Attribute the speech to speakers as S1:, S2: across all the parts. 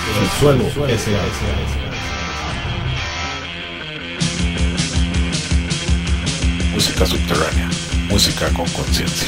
S1: Subsuelo S.A.
S2: Música subterránea, música con conciencia.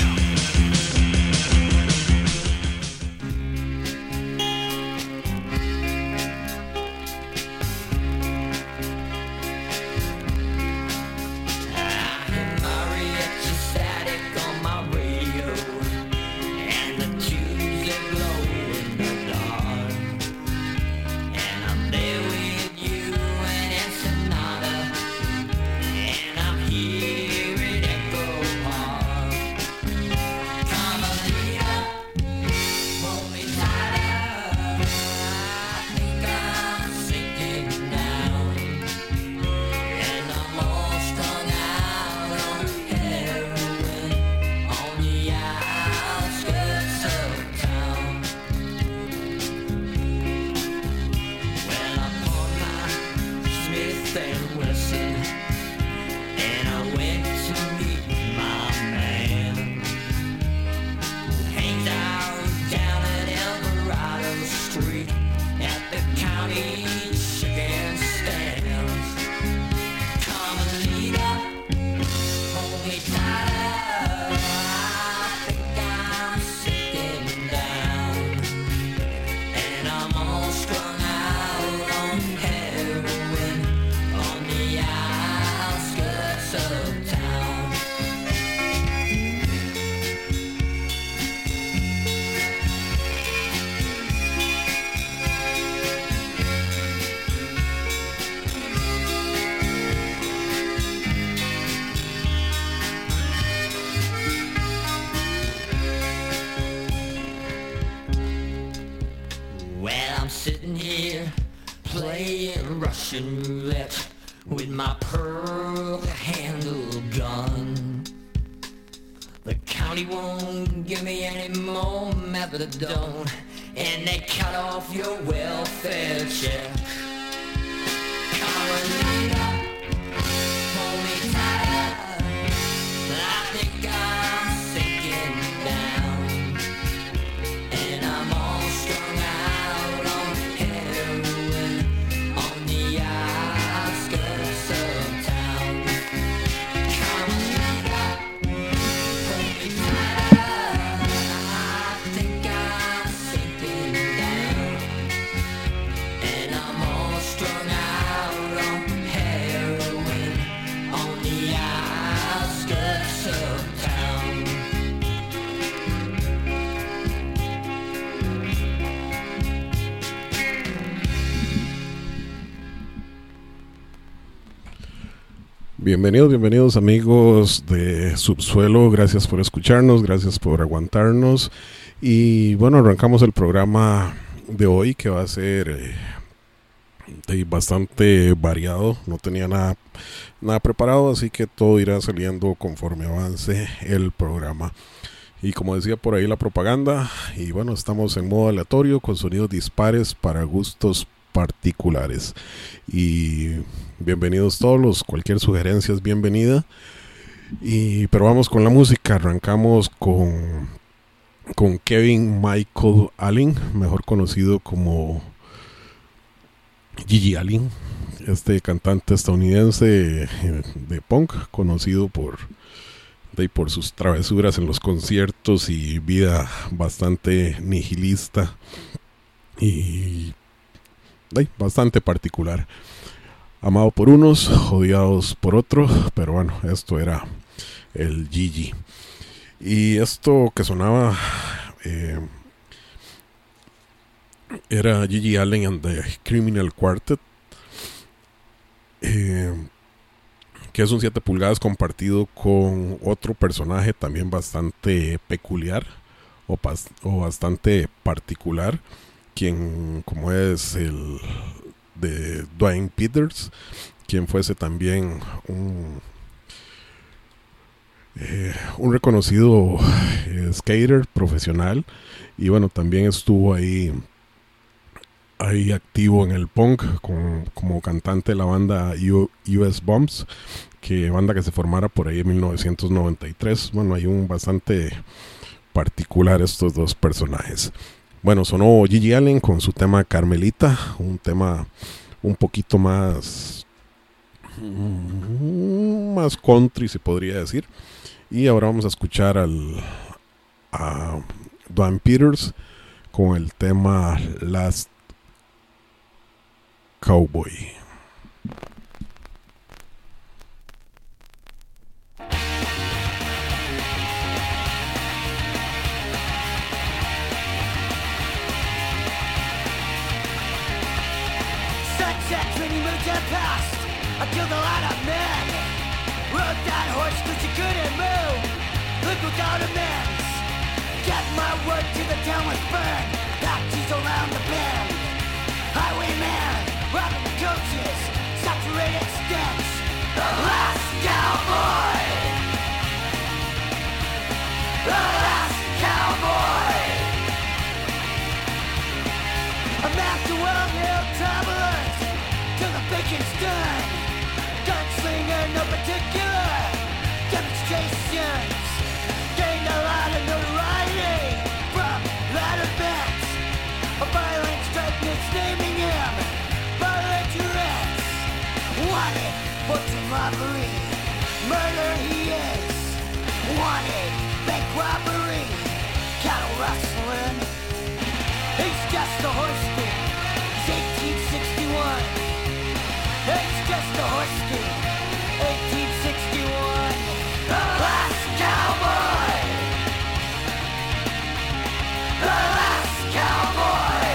S3: Russian roulette with my pearl handle gun. The county won't give me any more methadone, and they cut off your welfare check. Carolina, hold me tighter. I think I'm sinking down, and I'm all strung out on heroin on the outskirts of town. Carolina, hold me tighter. I think I'm sinking down, and I'm all strung out on heroin on the outskirts of town.
S4: Bienvenidos amigos de Subsuelo, gracias por escucharnos, gracias por aguantarnos y bueno, arrancamos el programa de hoy que va a ser bastante variado, no tenía nada preparado, así que todo irá saliendo conforme avance el programa. Y como decía por ahí la propaganda, y bueno, estamos en modo aleatorio con sonidos dispares para gustos particulares. Y bienvenidos todos, cualquier sugerencia es bienvenida. Pero vamos con la música, arrancamos con Kevin Michael Allen, mejor conocido como Gigi Allen, este cantante estadounidense de punk, conocido por sus travesuras en los conciertos y vida bastante nihilista y bastante particular. Amado por unos, odiados por otros, pero bueno, esto era el Gigi. Y esto que sonaba era Gigi Allen and the Criminal Quartet, que es un 7 pulgadas compartido con otro personaje también bastante peculiar o bastante particular, quien como es el de Dwayne Peters, quien fuese también un reconocido skater profesional, y bueno, también estuvo ahí activo en el punk como cantante de la banda US Bombs, banda que se formara por ahí en 1993. Bueno, hay un bastante particular estos dos personajes. Bueno, sonó Gigi Allen con su tema Carmelita, un tema un poquito más country, se podría decir. Y ahora vamos a escuchar a Duane Peters con el tema Last Cowboy.
S1: Sunset when he moved her past. I killed a lot of men. Rode that horse cause you couldn't move. Look without amends. Get my word to the town was burned. Taxis around the bend. Highwayman, robbing the coaches. Saturated stench. The last cowboy. The last cowboy. A map to Wild Hill travelers till the bacon's done. Gunslinger, no particular demonstrations. Gained a lot of notoriety from that event. A violent strike that's naming him belligerent. Wanted for some robbery, murder he is. Wanted bank robbery, cattle rustling. He's just a horse thief. It's 1861. It's just a horse thief. 1861. The last cowboy. The last cowboy.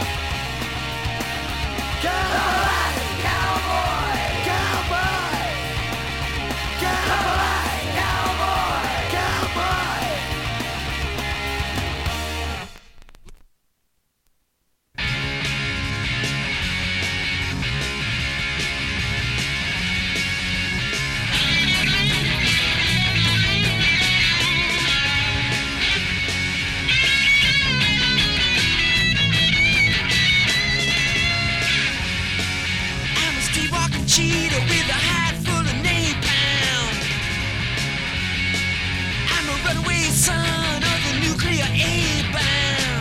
S1: The last cowboy. Cowboy. Cowboy. Cowboy. Cowboy.
S3: I'm a streetwalking cheetah with a hide full of napalm. I'm a runaway son of the nuclear A-bomb.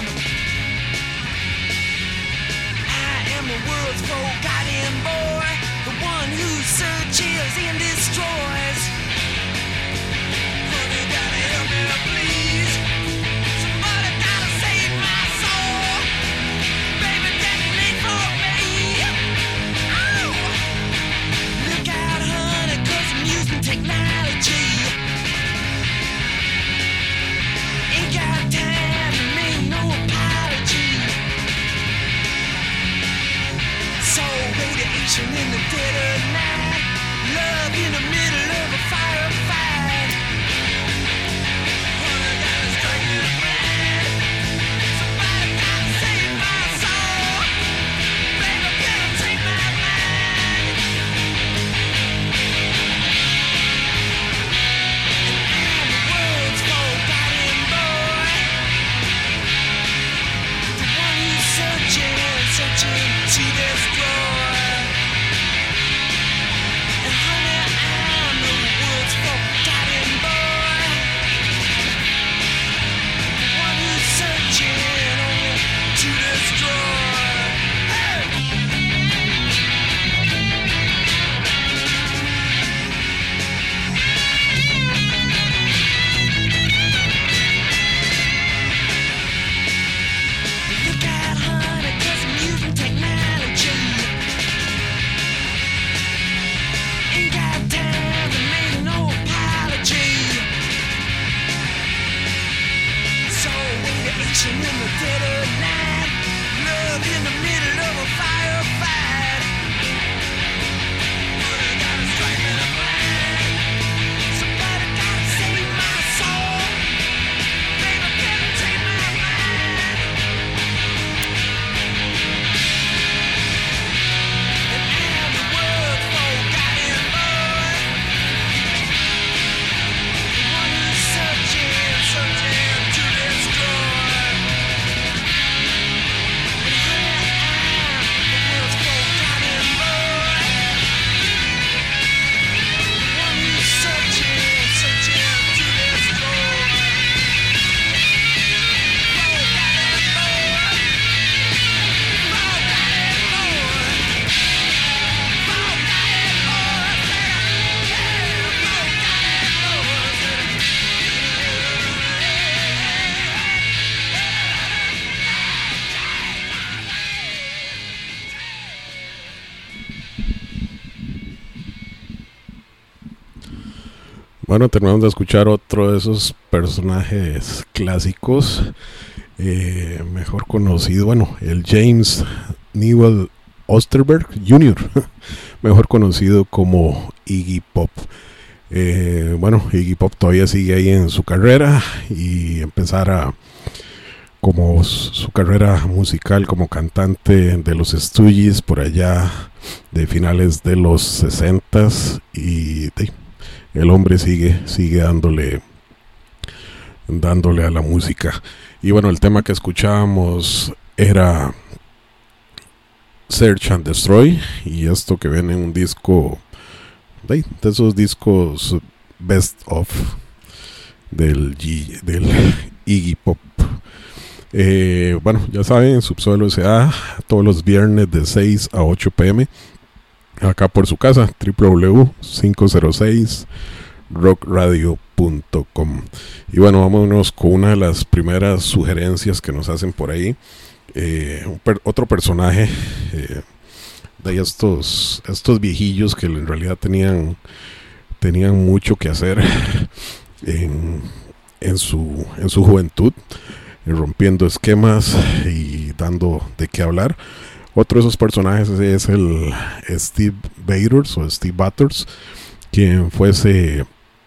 S3: I am the world's forgotten boy, the one who searches and destroys. Honey, gotta help me, please. Somebody gotta save my soul. Baby, detonate for me. Oh! Look out, honey, 'cause I'm using technology. Ain't got time to make no apology. So radiation in the dead of night, love in the middle of a firefight. Honey, gotta strike it right. Somebody gotta save my soul. Baby, gotta take my mind. And I'm the world's forgotten boy, the one who's searching to destroy. And honey, I'm the world's forgotten boy, the one who's searching only to destroy. Hey! Look out, honey, 'cause I'm using technology. Ain't got time to make no apology. So radiation in the dead of night, love in the middle of a firefight. Honey, gotta strike me blind. Somebody gotta save my soul. Baby, gotta take my mind. And I'm the world's forgotten boy, the one who's searching to destroy. And honey,
S4: Bueno, terminamos de escuchar otro de esos personajes clásicos, mejor conocido, bueno, el James Newell Osterberg Jr., mejor conocido como Iggy Pop. Bueno, Iggy Pop todavía sigue ahí en su carrera y empezar como su carrera musical como cantante de los Stooges por allá de finales de los 60s y el hombre sigue dándole a la música. Y bueno, el tema que escuchábamos era Search and Destroy, y esto que viene en un disco de esos discos best of del Iggy Pop. Bueno, ya saben, Subsuelo S.A. todos los viernes de 6 a 8 p.m. acá por su casa, www.506rockradio.com. Y bueno, vámonos con una de las primeras sugerencias que nos hacen por ahí. Otro personaje de estos viejillos que en realidad tenían mucho que hacer en su juventud, rompiendo esquemas y dando de qué hablar. Otro de esos personajes es el Steve Bators o Steve Bators, quien fuese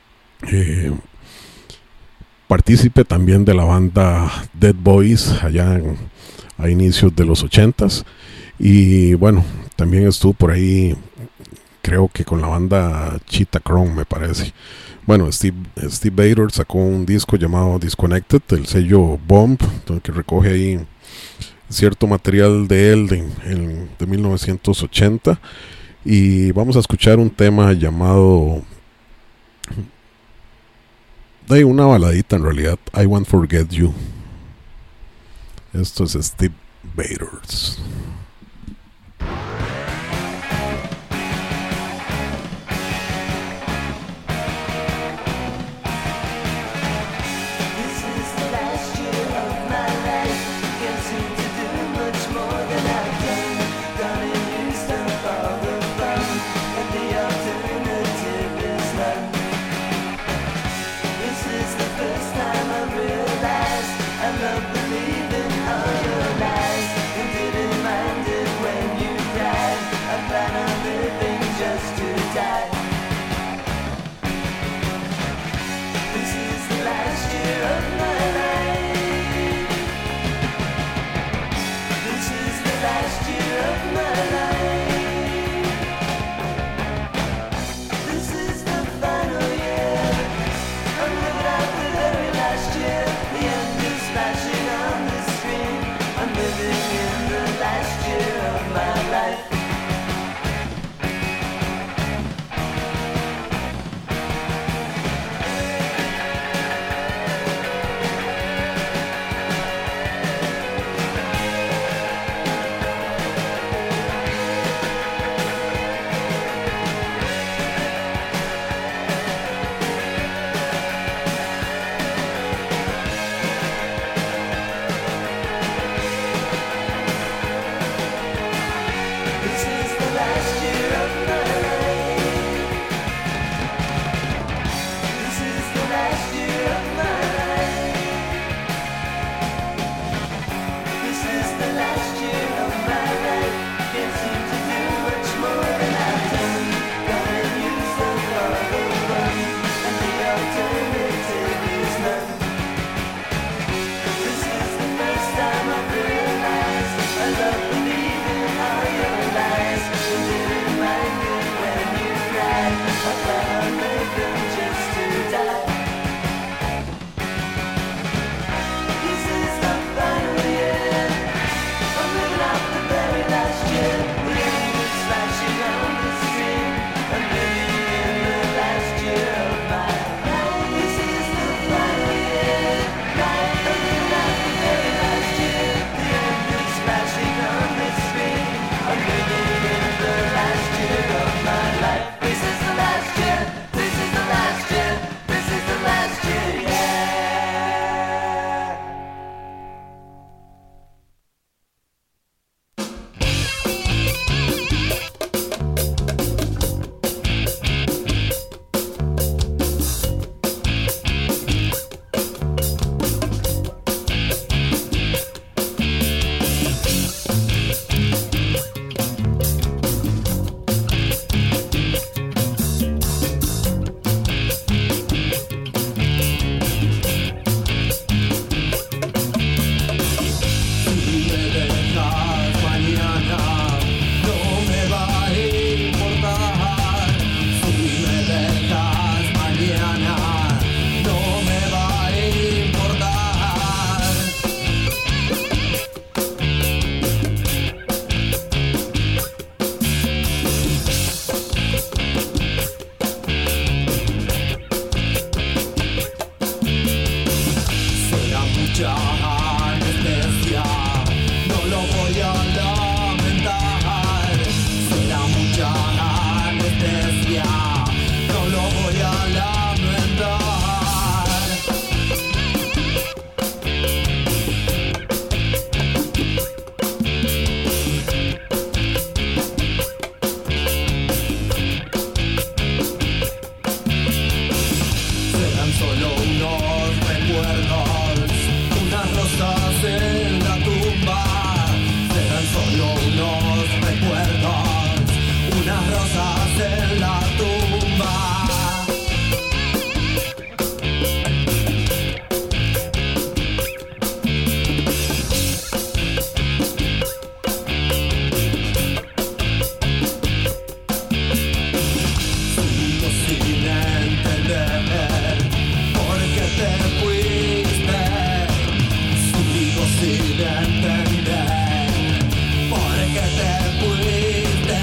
S4: partícipe también de la banda Dead Boys allá a inicios de los 80s. Y bueno, también estuvo por ahí, creo que con la banda Cheetah Chrome, me parece. Bueno, Steve Bators sacó un disco llamado Disconnected, el sello Bomb, que recoge ahí cierto material de él de 1980. Y vamos a escuchar un tema llamado, de una baladita en realidad, I Won't Forget You. Esto es Steve Bators.
S1: dejas mañana, no me va a importar. Si me dejas mañana, no me va a importar. Será mucha anestesia, no lo voy a lamentar. Será mucha anestesia, no lo voy a lamentar. Serán solo unos recuerdos, unas rosas en la tumba. Serán solo unos recuerdos, unas rosas en la tumba. Sigo sin entender por qué te fuiste. Sigo sin entender por qué te fuiste.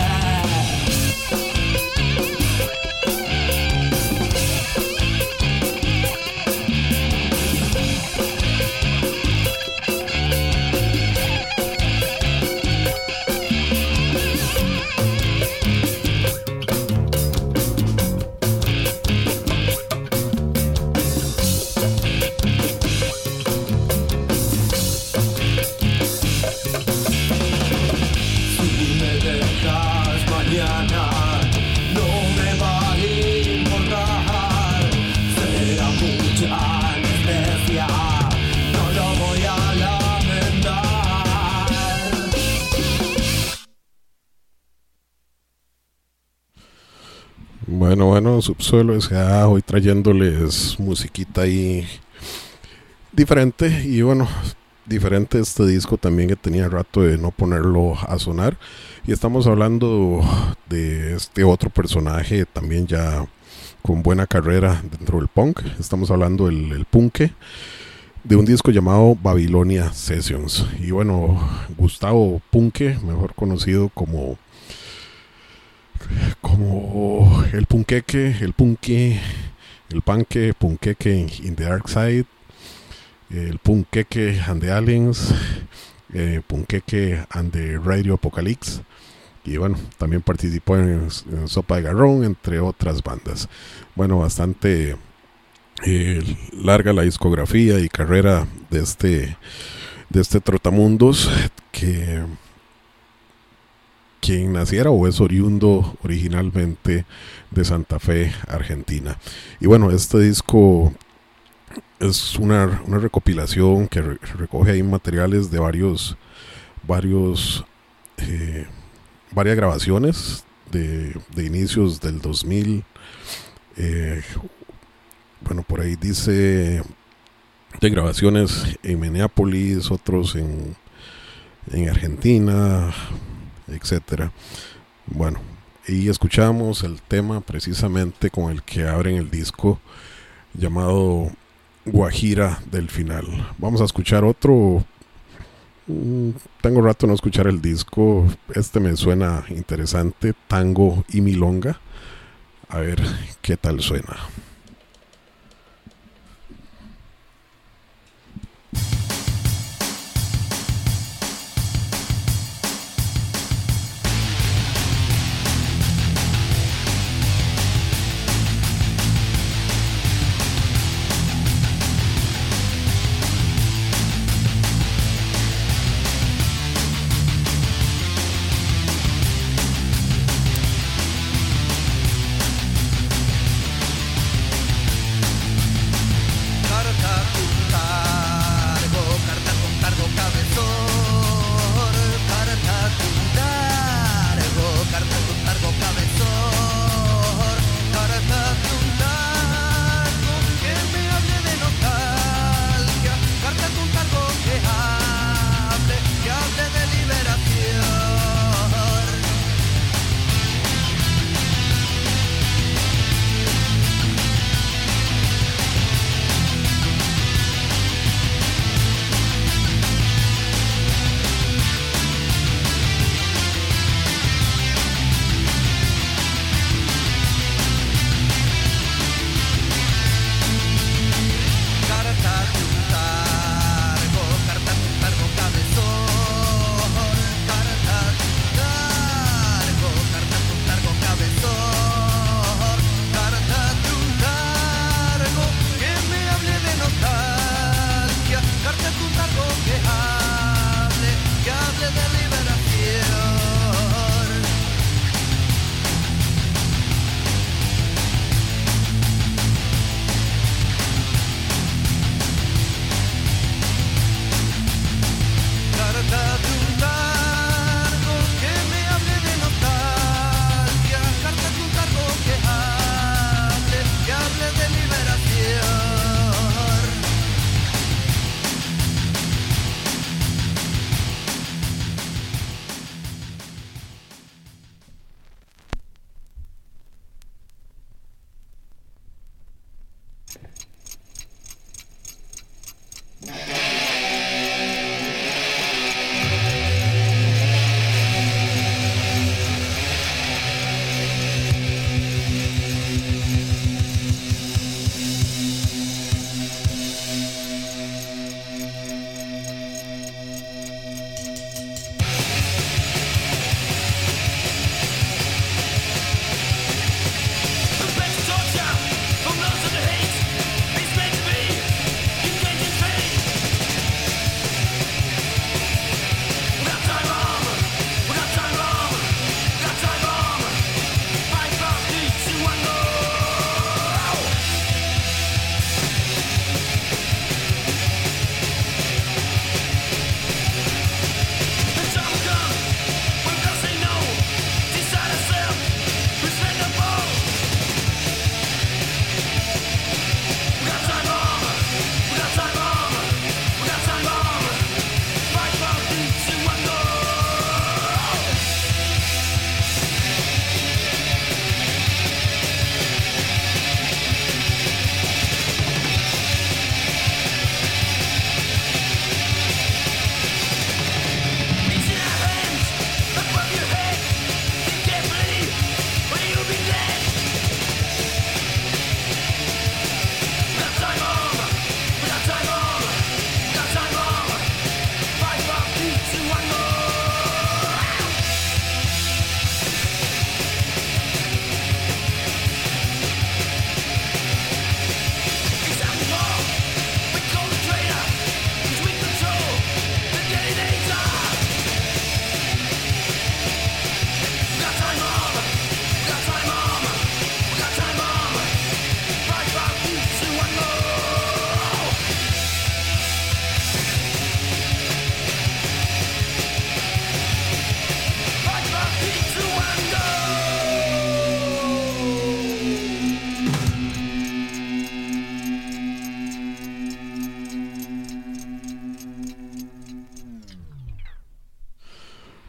S1: Si me dejas mañana, no me va a importar. Será mucha anestesia, no lo voy a lamentar.
S4: Bueno, Subsuelo S.A. hoy trayéndoles musiquita ahí diferente. Y bueno, diferente este disco también, que tenía rato de no ponerlo a sonar. Y estamos hablando de este otro personaje también ya con buena carrera dentro del punk. Estamos hablando del Punke, de un disco llamado Babilonia Sessions. Y bueno, Gustavo Punke, mejor conocido como el Punqueque, el Punky, el Panque, Punqueque in the Dark Side, el Punqueque and the Aliens, Punqueque and the Radio Apocalypse. Y bueno, también participó en Sopa de Garrón, entre otras bandas. Bueno, bastante larga la discografía y carrera de este trotamundos, que quien naciera o es oriundo originalmente de Santa Fe, Argentina. Y bueno, este disco es una recopilación que recoge ahí materiales de varias grabaciones de inicios del 2000. Bueno, por ahí dice de grabaciones en Minneapolis, otros en Argentina, etcétera. Bueno, y escuchamos el tema precisamente con el que abren el disco, llamado Guajira del Final. Vamos a escuchar otro. Tengo rato no escuchar el disco. Este me suena interesante, Tango y Milonga. A ver qué tal suena.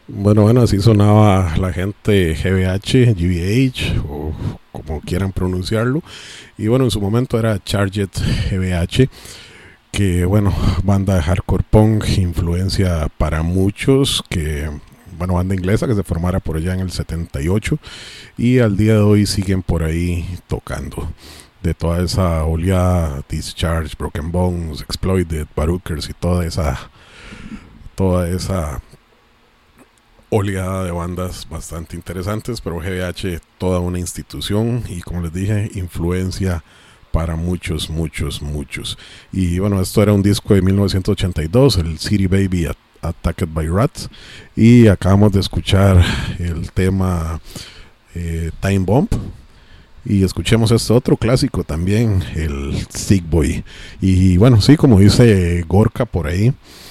S4: Bueno, así sonaba la gente GBH, GBH, o como quieran pronunciarlo. Y bueno, en su momento era Charged GBH, que bueno, banda de hardcore punk, influencia para muchos, que bueno, banda inglesa que se formara por allá en el 78 y al día de hoy siguen por ahí tocando. De toda esa oleada, Discharge, Broken Bones, Exploited, Barookers y toda esa oleada de bandas bastante interesantes, pero GBH toda una institución y como les dije, influencia para muchos. Y bueno, esto era un disco de 1982, el City Baby Attacked by Rats, y acabamos de escuchar el tema Time Bomb. Y escuchemos este otro clásico también, el Sick Boy. Y bueno, sí, como dice Gorka por ahí,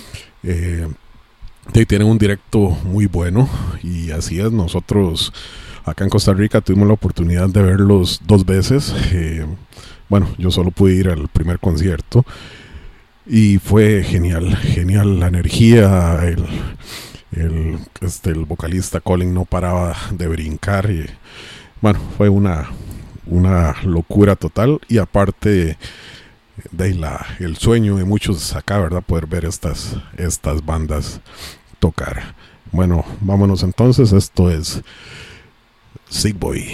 S4: tienen un directo muy bueno. Y así es, nosotros acá en Costa Rica tuvimos la oportunidad de verlos 2 veces. Bueno, yo solo pude ir al primer concierto. Y fue genial la energía, el vocalista Colin no paraba de brincar. Y bueno, fue una locura total, y aparte de el sueño de muchos acá, ¿verdad? Poder ver estas bandas tocar. Bueno, vámonos entonces, esto es Sick Boy.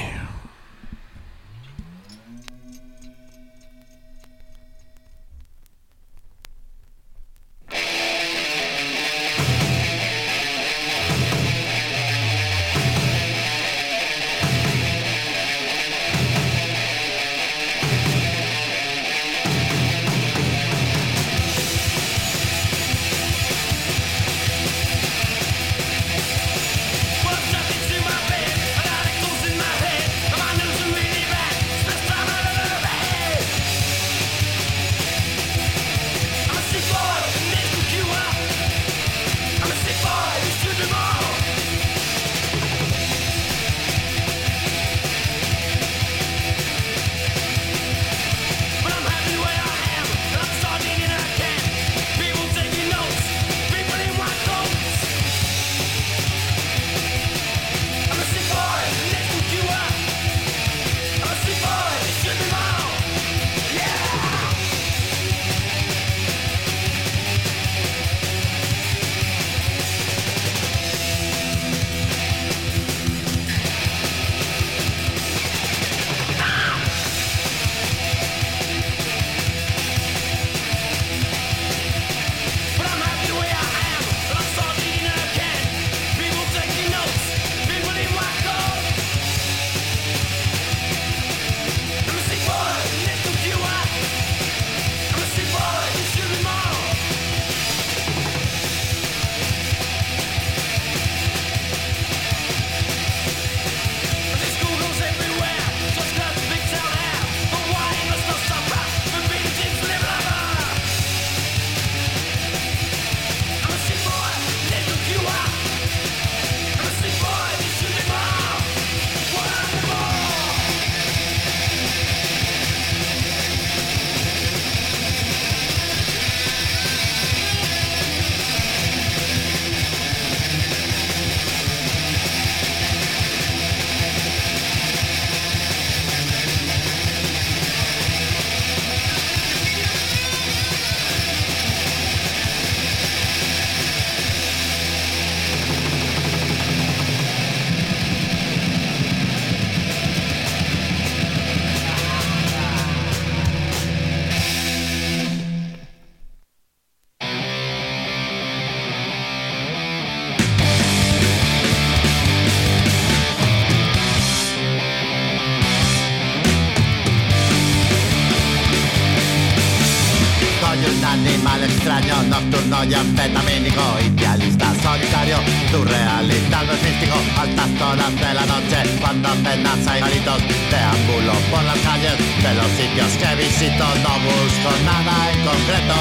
S5: Animal extraño, nocturno y anfetamínico, idealista solitario, surrealista no es místico. Altas horas de la noche, cuando apenas hay garitos, deambulo por las calles de los sitios que visito. No busco nada en concreto,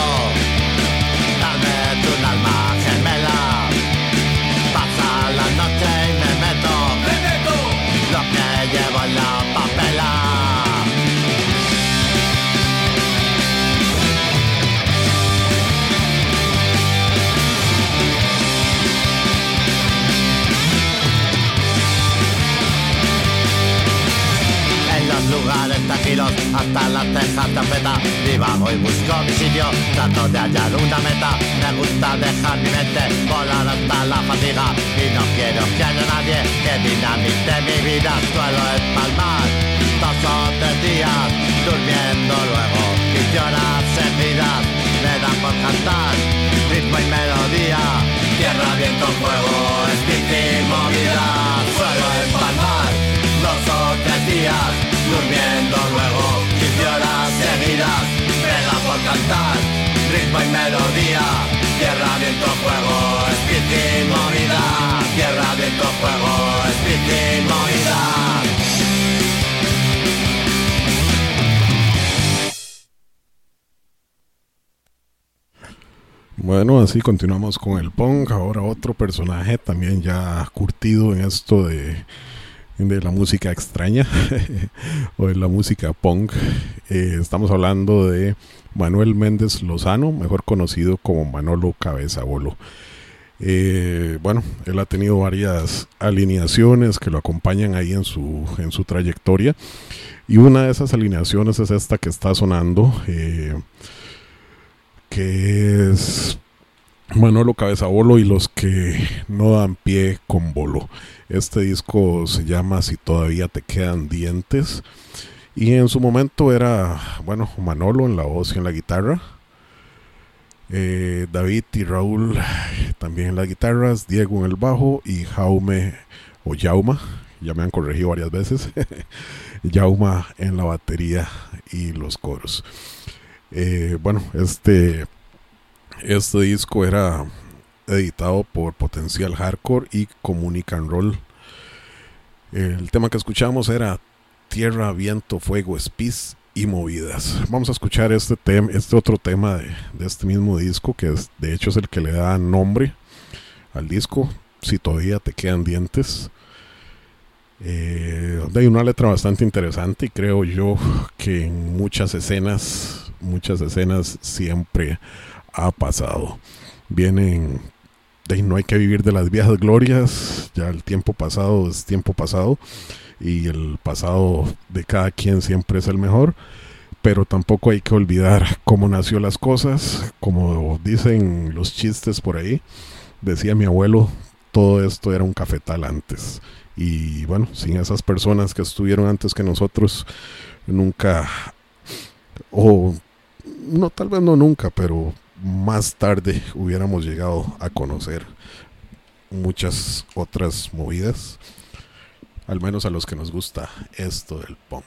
S5: tal vez un alma gemela. Pasa la noche y me meto lo que llevo en la papela. hasta las cejas de feta. Y vamos y busco mi sitio, trato de hallar una meta. Me gusta dejar mi mente volar hasta la fatiga. Y no quiero que haya nadie que dinamite mi vida. Suelo empalmar 2 o 3 días durmiendo luego y horas seguidas me dan por cantar ritmo y melodía. Tierra, viento, fuego, espíritu y movida. Suelo empalmar 2 o 3 días durmiendo luego 15 horas seguidas me da por cantar ritmo y melodía. Tierra, viento, fuego, espíritu y movida. Tierra, viento, fuego, espíritu y movida.
S4: Bueno, así continuamos con el punk. Ahora otro personaje también ya curtido en esto de la música extraña o de la música punk. Estamos hablando de Manuel Méndez Lozano, mejor conocido como Manolo Cabezabolo. Bueno, él ha tenido varias alineaciones que lo acompañan ahí en su trayectoria, y una de esas alineaciones es esta que está sonando, que es Manolo Cabezabolo y los que no dan pie con bolo. Este disco se llama Si todavía te quedan dientes, y en su momento era, bueno, Manolo en la voz y en la guitarra, David y Raúl también en las guitarras, Diego en el bajo y Jaume o Jauma, ya me han corregido varias veces, Jauma en la batería y los coros. Bueno, este disco era editado por Potencial Hardcore y Comunican Roll. El tema que escuchamos era Tierra, Viento, Fuego, Espis y Movidas. Vamos a escuchar este otro tema de este mismo disco, que de hecho es el que le da nombre al disco, Si todavía te quedan dientes. Hay una letra bastante interesante, y creo yo que en muchas escenas siempre ha pasado. Vienen de no hay que vivir de las viejas glorias, ya el tiempo pasado es tiempo pasado, y el pasado de cada quien siempre es el mejor, pero tampoco hay que olvidar cómo nació las cosas. Como dicen los chistes por ahí, decía mi abuelo, todo esto era un cafetal antes. Y bueno, sin esas personas que estuvieron antes que nosotros, nunca, o no, tal vez no nunca, pero más tarde hubiéramos llegado a conocer muchas otras movidas, al menos a los que nos gusta esto del punk.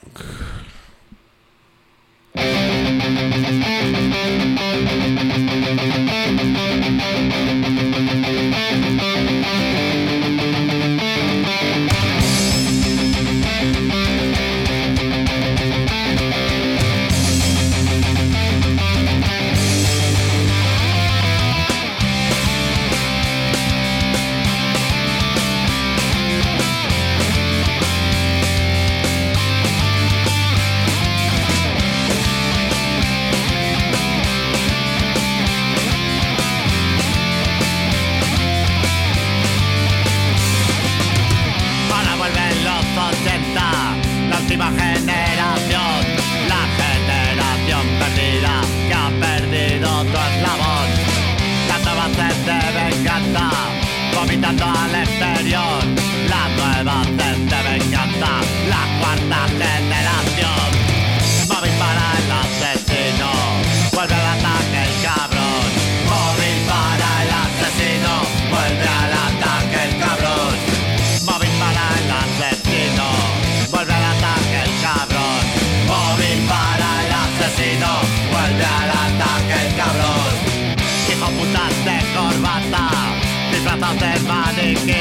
S5: Vomitando al exterior, la nueva sed de venganza, la cuarta generación. Móvil para el asesino, vuelve al ataque el cabrón. Móvil para el asesino, vuelve al ataque el cabrón. Móvil para el asesino, vuelve al ataque el cabrón. Móvil para el asesino, vuelve al ataque el cabrón. Hijo putas de corbata, disfrazados de maniquí,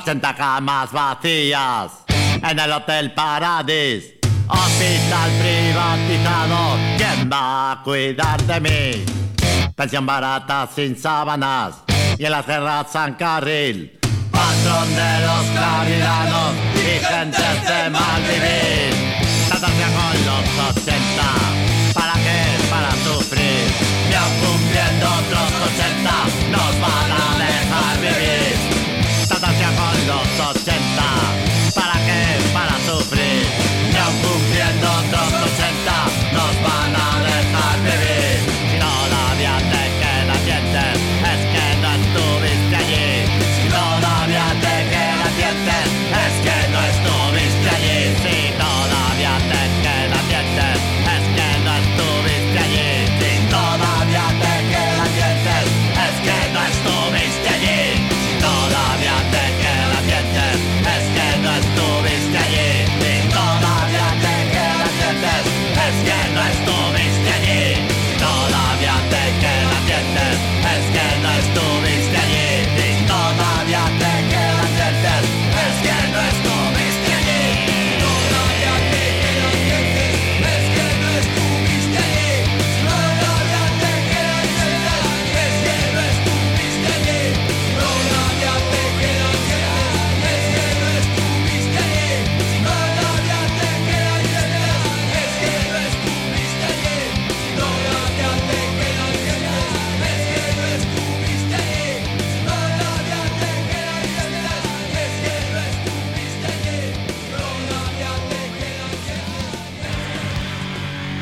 S5: 80 camas vacías en el Hotel Paradis. Hospital privatizado, ¿quién va a cuidar de mí? Pensión barata sin sábanas y en las guerras San Carril. Patrón de los claridanos y gentes de mal vivir. Tratarse con los 80, ¿para qué? Para sufrir. Y aun cumpliendo otros 80, nos van a dejar vivir. Tratarse con los 80, ¿para qué? Para sufrir. Y aun cumpliendo otros 80, nos van a dejar vivir. Si todavía te quedan dientes, es que no estuviste allí. Si todavía te quedan dientes, es que no estuviste allí. Si todavía te quedan dientes, es que no estuviste allí. Si todavía te quedan dientes, es que no estuviste allí. Si todavía te quedan dientes, es que no estuviste allí. Si todavía te quedan dientes, es que no estuviste allí. Si todavía te quedan dientes, es que no estuviste allí. Si todavía te quedan dientes, es que no estuviste allí. Todavía te quedan dientes, es que no estuviste allí. Todavía te quedan dientes, es que no estuviste allí. Todavía te quedan dientes, es que no estuviste allí. Todavía te quedan dientes, es que no estuviste allí. Todavía te quedan dientes, es que no estuviste allí. Todavía te quedan dientes, es que no estuviste allí. Todavía te quedan dientes.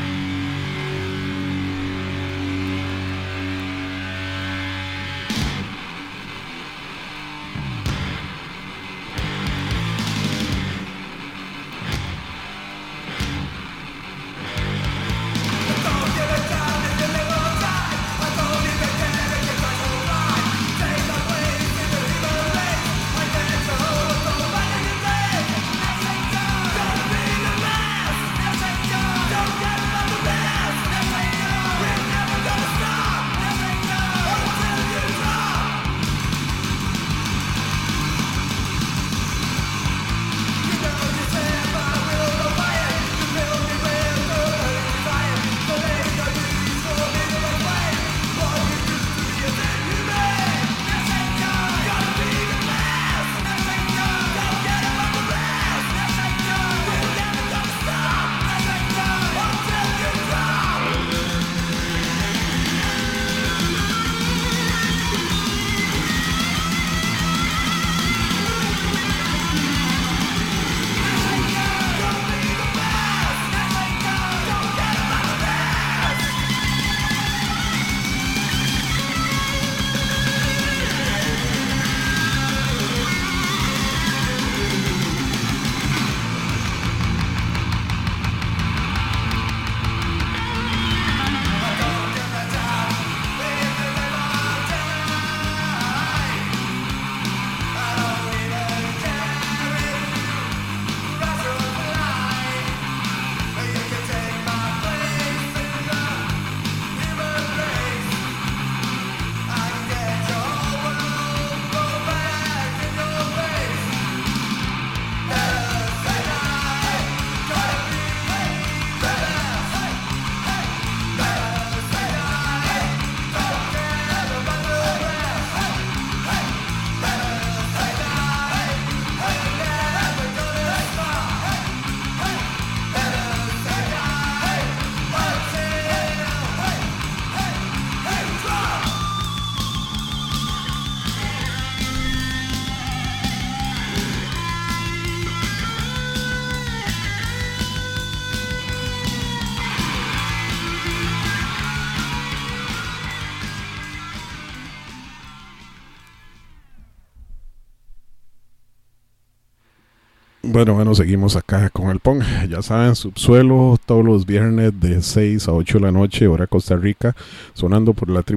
S4: Bueno, seguimos acá con el punk. Ya saben, Subsuelo, todos los viernes de 6 a 8 de la noche, hora Costa Rica, sonando por la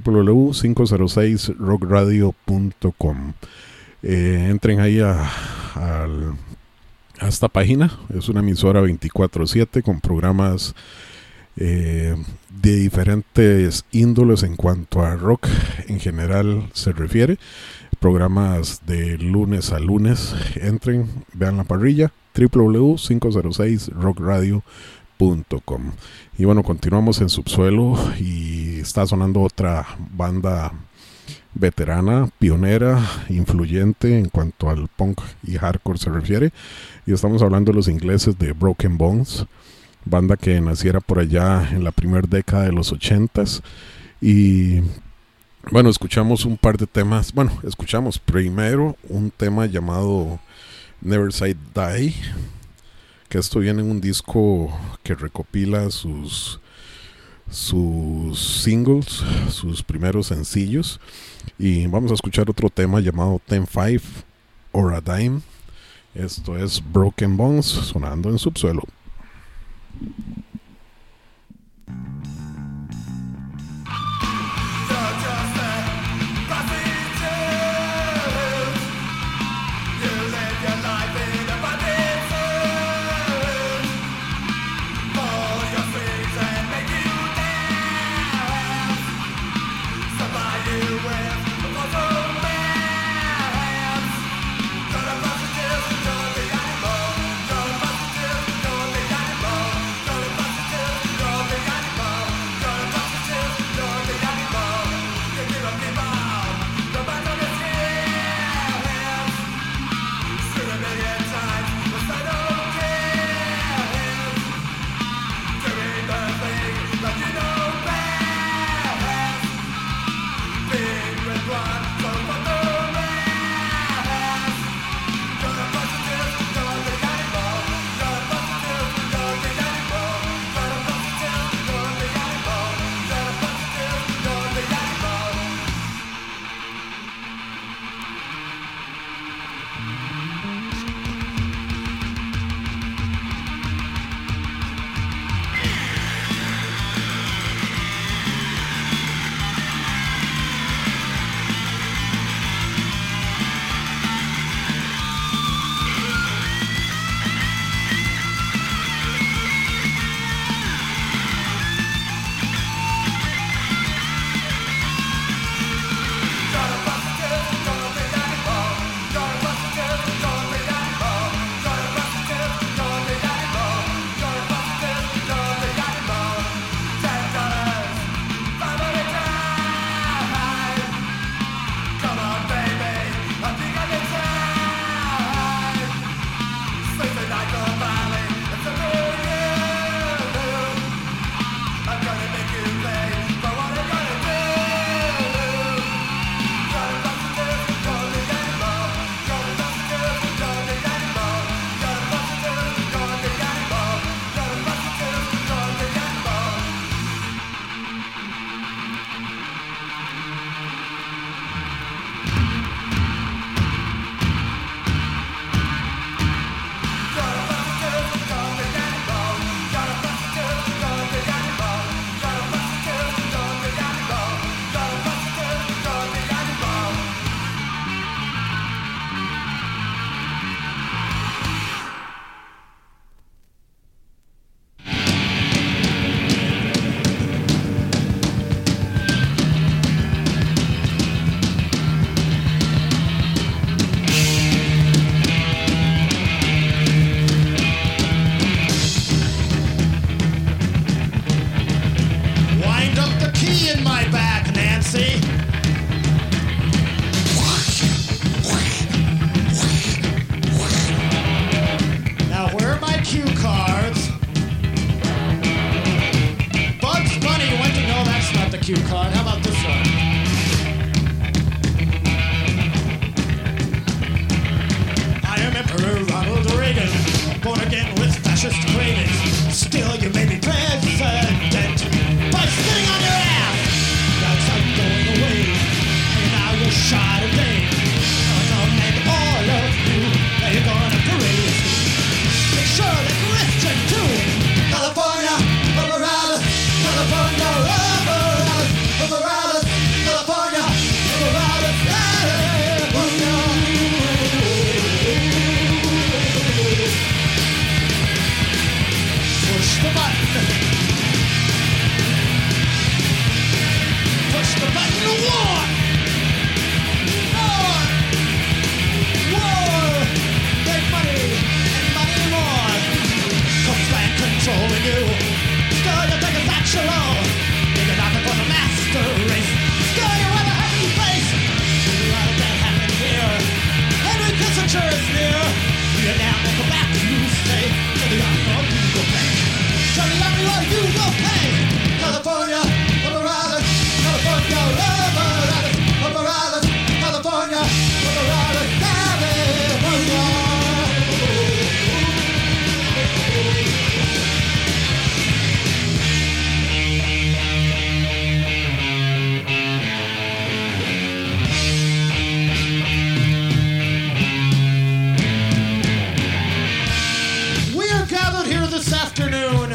S4: www.506rockradio.com. Entren ahí a esta página. Es una emisora 24/7 con programas de diferentes índoles en cuanto a rock en general se refiere, programas de lunes a lunes. Entren, vean la parrilla, www.506rockradio.com. Y bueno, continuamos en Subsuelo y está sonando otra banda veterana, pionera, influyente en cuanto al punk y hardcore se refiere, y estamos hablando de los ingleses de Broken Bones, banda que naciera por allá en la primera década de los 80s. Y bueno, escuchamos un par de temas. Bueno, escuchamos primero un tema llamado Never Say Die, que esto viene en un disco que recopila sus singles, sus primeros sencillos. Y vamos a escuchar otro tema llamado 10-5 or a Dime. Esto es Broken Bones sonando en Subsuelo.
S3: Push the button to war! War!
S6: future is near. Vietnam will come back to you, say. To the army, you will pay. To the army, you will pay. California, Colorado, California, Colorado, Colorado, California, Colorado, California. Gathered here this afternoon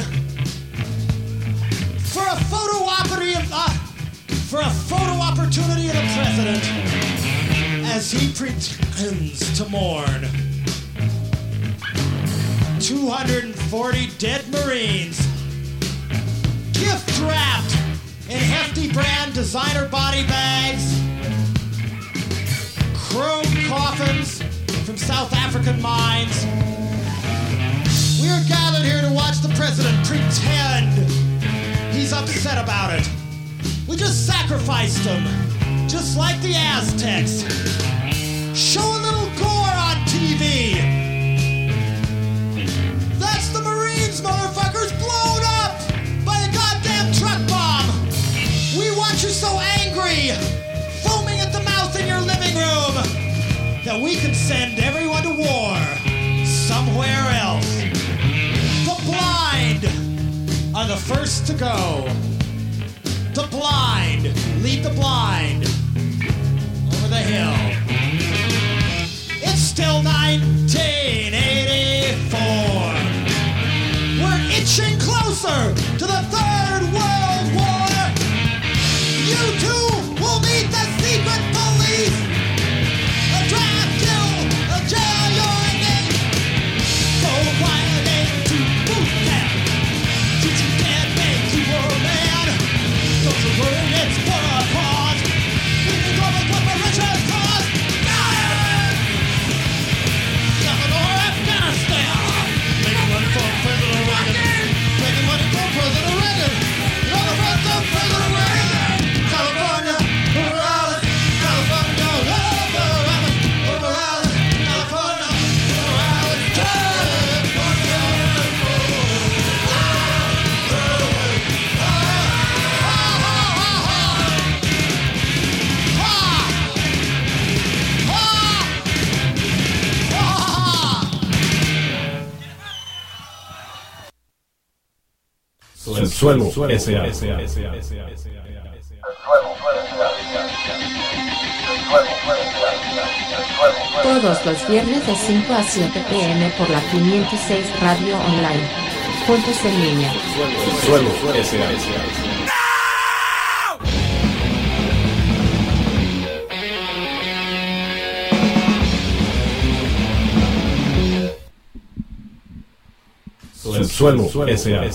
S6: for a photo opportunity of the president as he pretends to mourn 240 dead Marines, gift wrapped in hefty brand designer body bags, chrome coffins from South African mines. We are gathered here to watch the president pretend he's upset about it. We just sacrificed him, just like the Aztecs. Show a little gore on TV. That's the Marines, motherfuckers, blown up by a goddamn truck bomb. We watch you so angry, foaming at the mouth in your living room, that we can send everyone to war somewhere else. The blind are the first to go. The blind lead the blind over the hill. It's still 1984. We're inching closer to the Third World War. You too will meet the secret police. A draft kill, a jail your name. Go violate to boot camp. Teach you can't make you a man. Don't you worry, it's for a cause. We can go with what the riches cause. Yemen or Afghanistan. Making money for President Reagan. Making money for President Reagan. All the rest of President Reagan. California, Morales, California, Morales, Morales, California, Morales,
S2: Subsuelo S.A.
S7: Todos los viernes de 5 a 7 p.m. por la 506 Radio Online. Puntos en línea.
S2: Subsuelo S.A. Subsuelo S.A.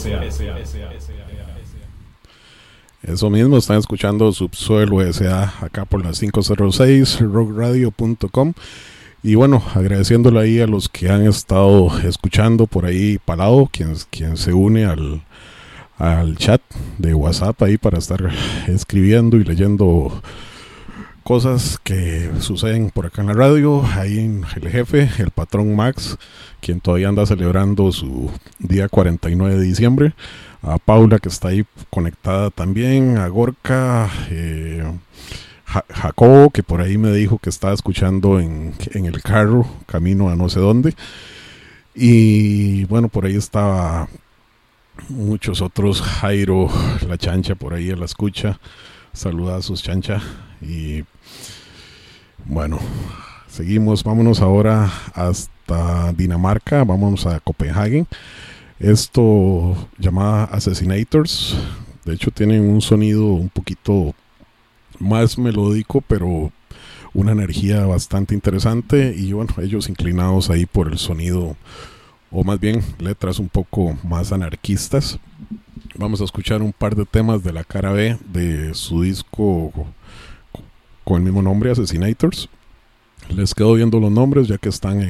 S4: Eso mismo, están escuchando Subsuelo S.A. acá por la 506 rockradio.com. Y bueno, agradeciéndole ahí a los que han estado escuchando por ahí Palado, quien se une al chat de WhatsApp ahí para estar escribiendo y leyendo cosas que suceden por acá en la radio. Ahí el jefe, el patrón Max, quien todavía anda celebrando su día 49 de diciembre. A Paula, que está ahí conectada también. A Gorka, Jacobo, que por ahí me dijo que estaba escuchando en el carro, camino a no sé dónde. Y bueno, por ahí estaba muchos otros. Jairo, la Chancha, por ahí a la escucha. Saludazos, Chancha. Y bueno, seguimos, vámonos ahora hasta Dinamarca, vamos a Copenhague. Esto llamada Assassinators. De hecho tienen un sonido un poquito más melódico, pero una energía bastante interesante. Y bueno, ellos inclinados ahí por el sonido, o más bien letras un poco más anarquistas. Vamos a escuchar un par de temas de la cara B de su disco con el mismo nombre, Assassinators. Les quedo viendo los nombres ya que están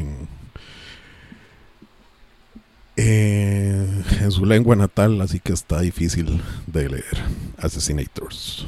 S4: en su lengua natal, así que está difícil de leer. Assassinators.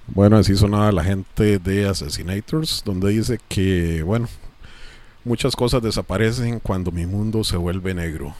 S4: Bueno, así sonaba la gente de Assassinators, donde dice que, bueno, muchas cosas desaparecen cuando mi mundo se vuelve negro.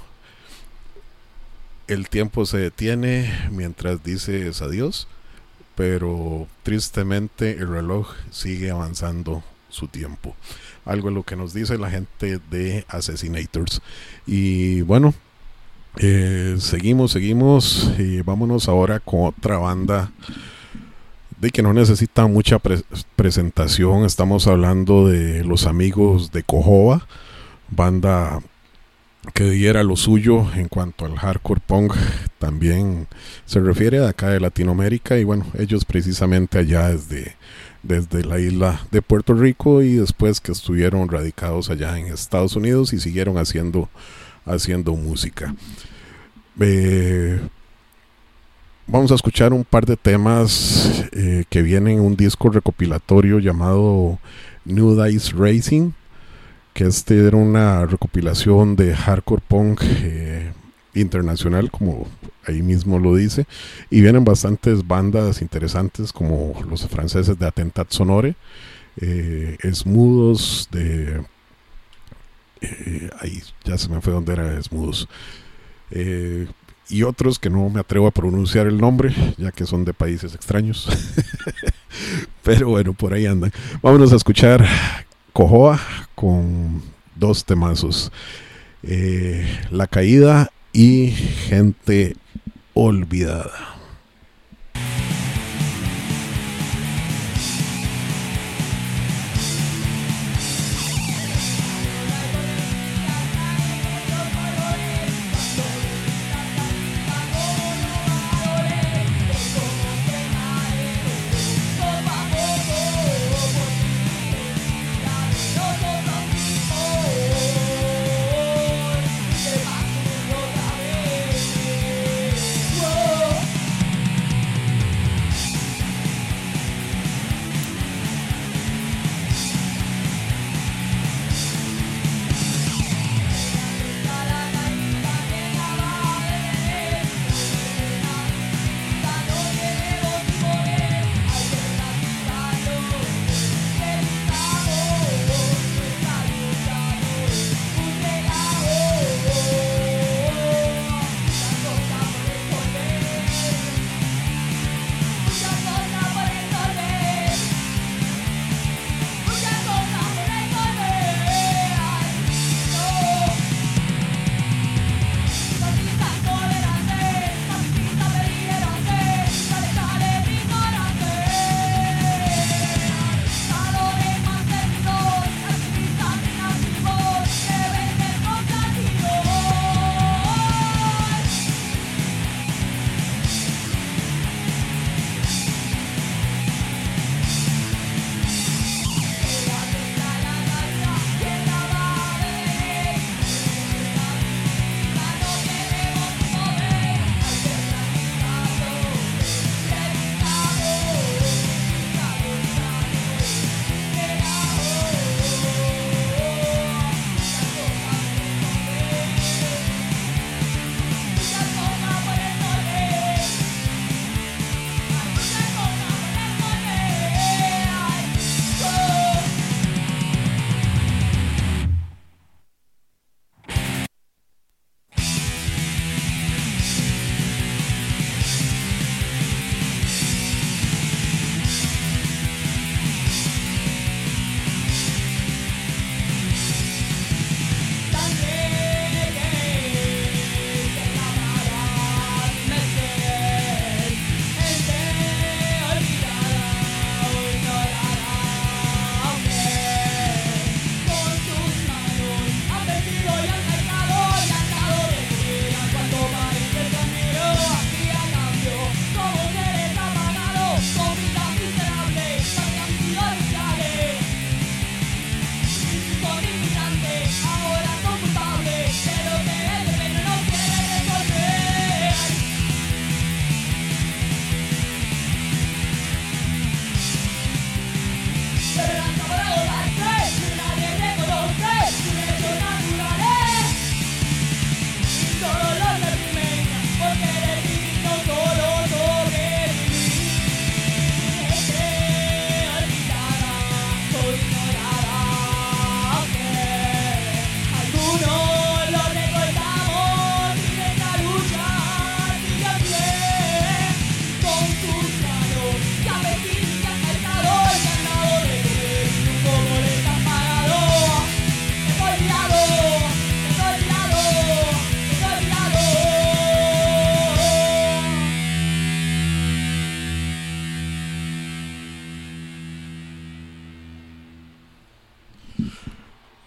S4: El tiempo se detiene mientras dices adiós, pero tristemente el reloj sigue avanzando su tiempo. Algo es lo que nos dice la gente de Assassinators. Y bueno, seguimos y vámonos ahora con otra banda de que no necesita mucha presentación. Estamos hablando de los amigos de Cojoba, banda que diera lo suyo en cuanto al hardcore punk, también se refiere de acá de Latinoamérica. Y bueno, ellos precisamente allá desde la isla de Puerto Rico, y después que estuvieron radicados allá en Estados Unidos y siguieron haciendo música. Vamos a escuchar un par de temas que vienen en un disco recopilatorio llamado New Dice Racing, que era una recopilación de hardcore punk internacional, como ahí mismo lo dice, y vienen bastantes bandas interesantes como los franceses de Attentat Sonore, Esmudos de ahí ya se me fue donde era Esmudos, y otros que no me atrevo a pronunciar el nombre ya que son de países extraños pero bueno, por ahí andan. Vámonos a escuchar Cojoa con dos temazos, La Caída y Gente Olvidada.
S3: Oh,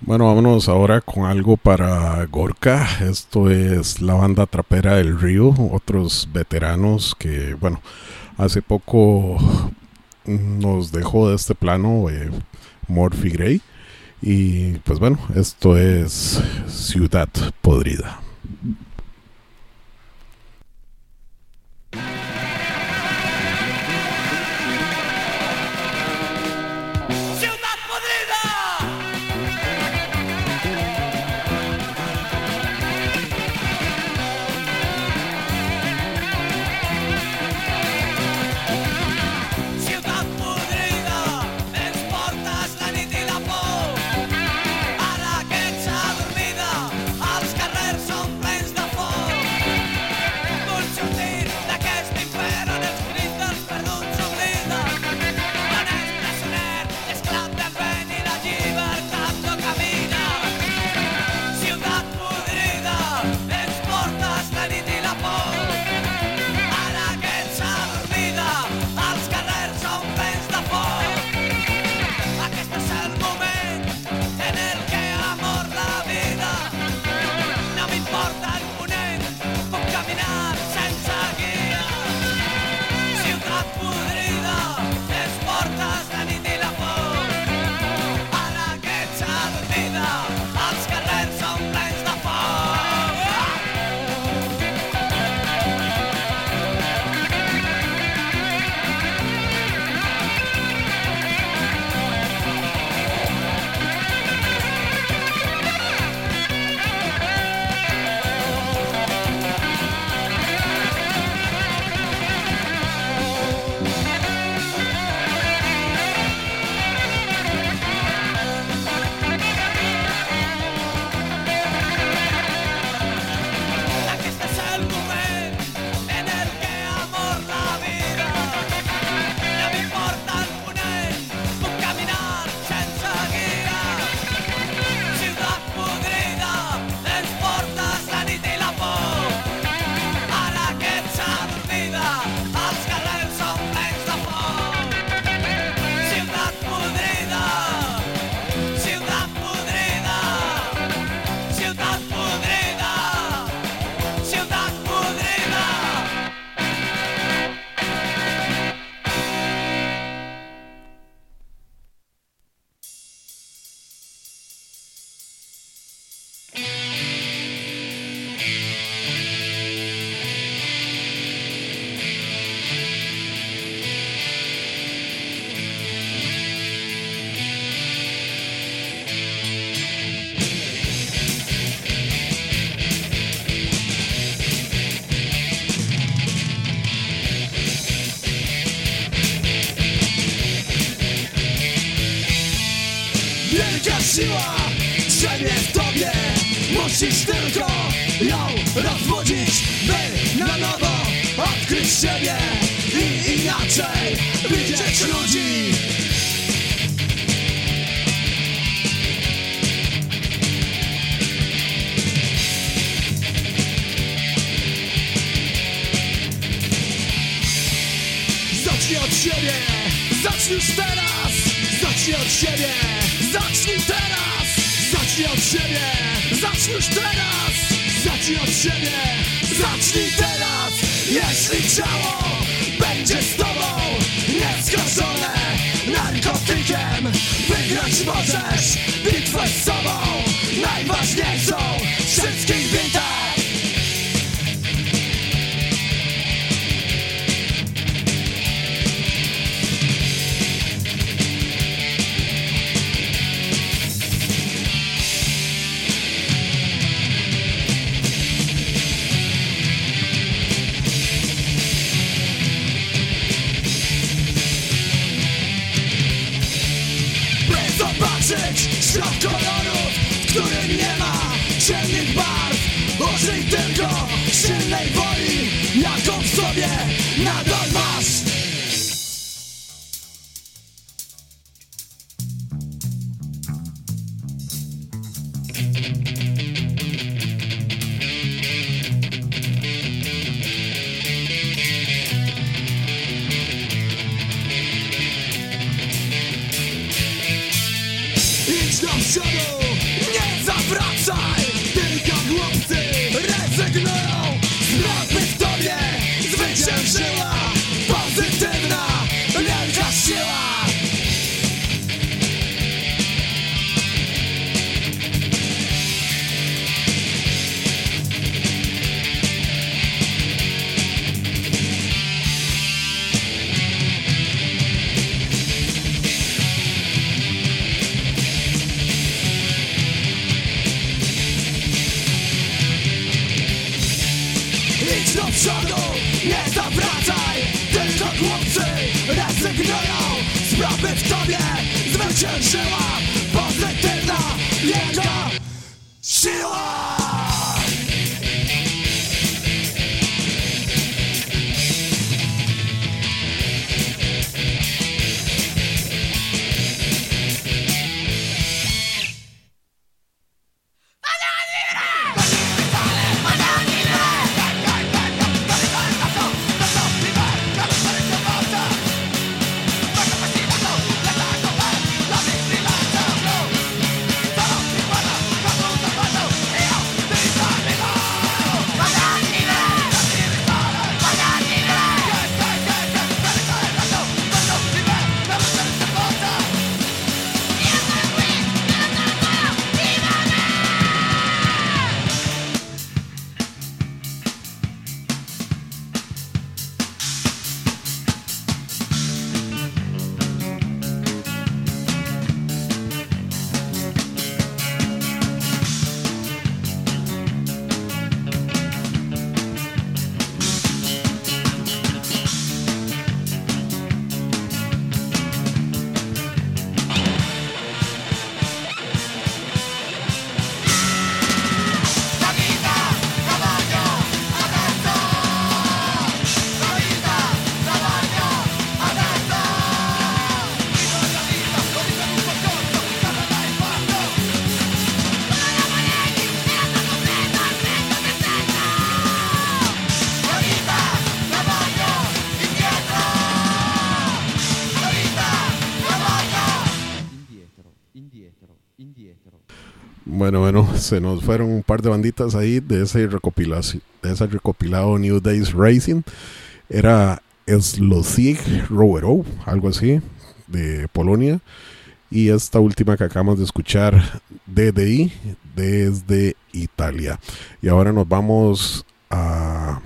S4: Bueno, vámonos ahora con algo para Gorka. Esto es la banda trapera del Río, otros veteranos que, bueno, hace poco nos dejó de este plano Morphy Gray. Y pues bueno, esto es Ciudad Podrida.
S3: Ciudad podrida. Ciudad podrida, exportes la nit i la por. Ara que ets adormida, els carrers són plens de foc. Vull sortir d'aquest infern on els crits dels perduts s'obliden. On és presoner, esclau del vent i la llibertat no camina. Ciutat podrida, exportes la nit i la por. Ara que ets adormida, els carrers són plens de foc. Aquest és el moment en el que amor la vida. No m'importa el ponent, puc caminar sense guia. Ciutat podrida, exportes la nit i la por. Ara que ets adormida, els carrers són plens de foc. Aquest és el moment en el que amor la vida. No m'importa el ponent, puc caminar sense guia. Ciutat podrida, exportes la nit i la por. Ara que ets adormida, els carrers són plens de foc. Ciutat podrida, ciutat podrida, ciutat podrida, ciutat podrida.
S6: Wielka siła drzemie w tobie. Musisz tylko ją rozbudzić, by na nowo odkryć siebie i inaczej widzieć ludzi. Zacznij od siebie, zacznij już teraz. Zacznij od siebie, zacznij teraz. Zacznij od siebie, zacznij już teraz. Zacznij od siebie, zacznij teraz. Jeśli ciało będzie z tobą nieskażone narkotykiem, wygrać możesz bitwę z sobą, najważniejszą wszystkich bitew. By zobaczyć świat kolorów, w którym nie ma ciemnych barw. Użyj tylko silnej woli, jaką w sobie nadal masz. Idź do przodu,
S1: zawracaj, tylko chłopcy rezygnują. Sprawy w tobie zwyciężyła pozytywna wielka siła. Idź do przodu, nie zawracaj, tylko chłopcy rezygnują. Sprawy w tobie zwyciężyła pozytywna wielka siła.
S4: Bueno, se nos fueron un par de banditas ahí de ese recopilado New Days Racing. Era Slosig Rowerov, algo así, de Polonia. Y esta última que acabamos de escuchar, DDI, desde Italia. Y ahora nos vamos a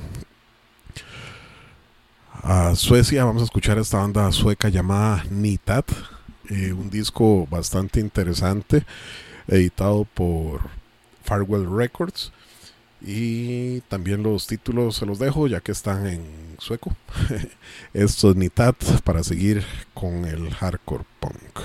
S4: Suecia. Vamos a escuchar esta banda sueca llamada Nitat, un disco bastante interesante, editado por Farewell Records. Y también los títulos se los dejo ya que están en sueco. Esto es Nitat, para seguir con el hardcore punk.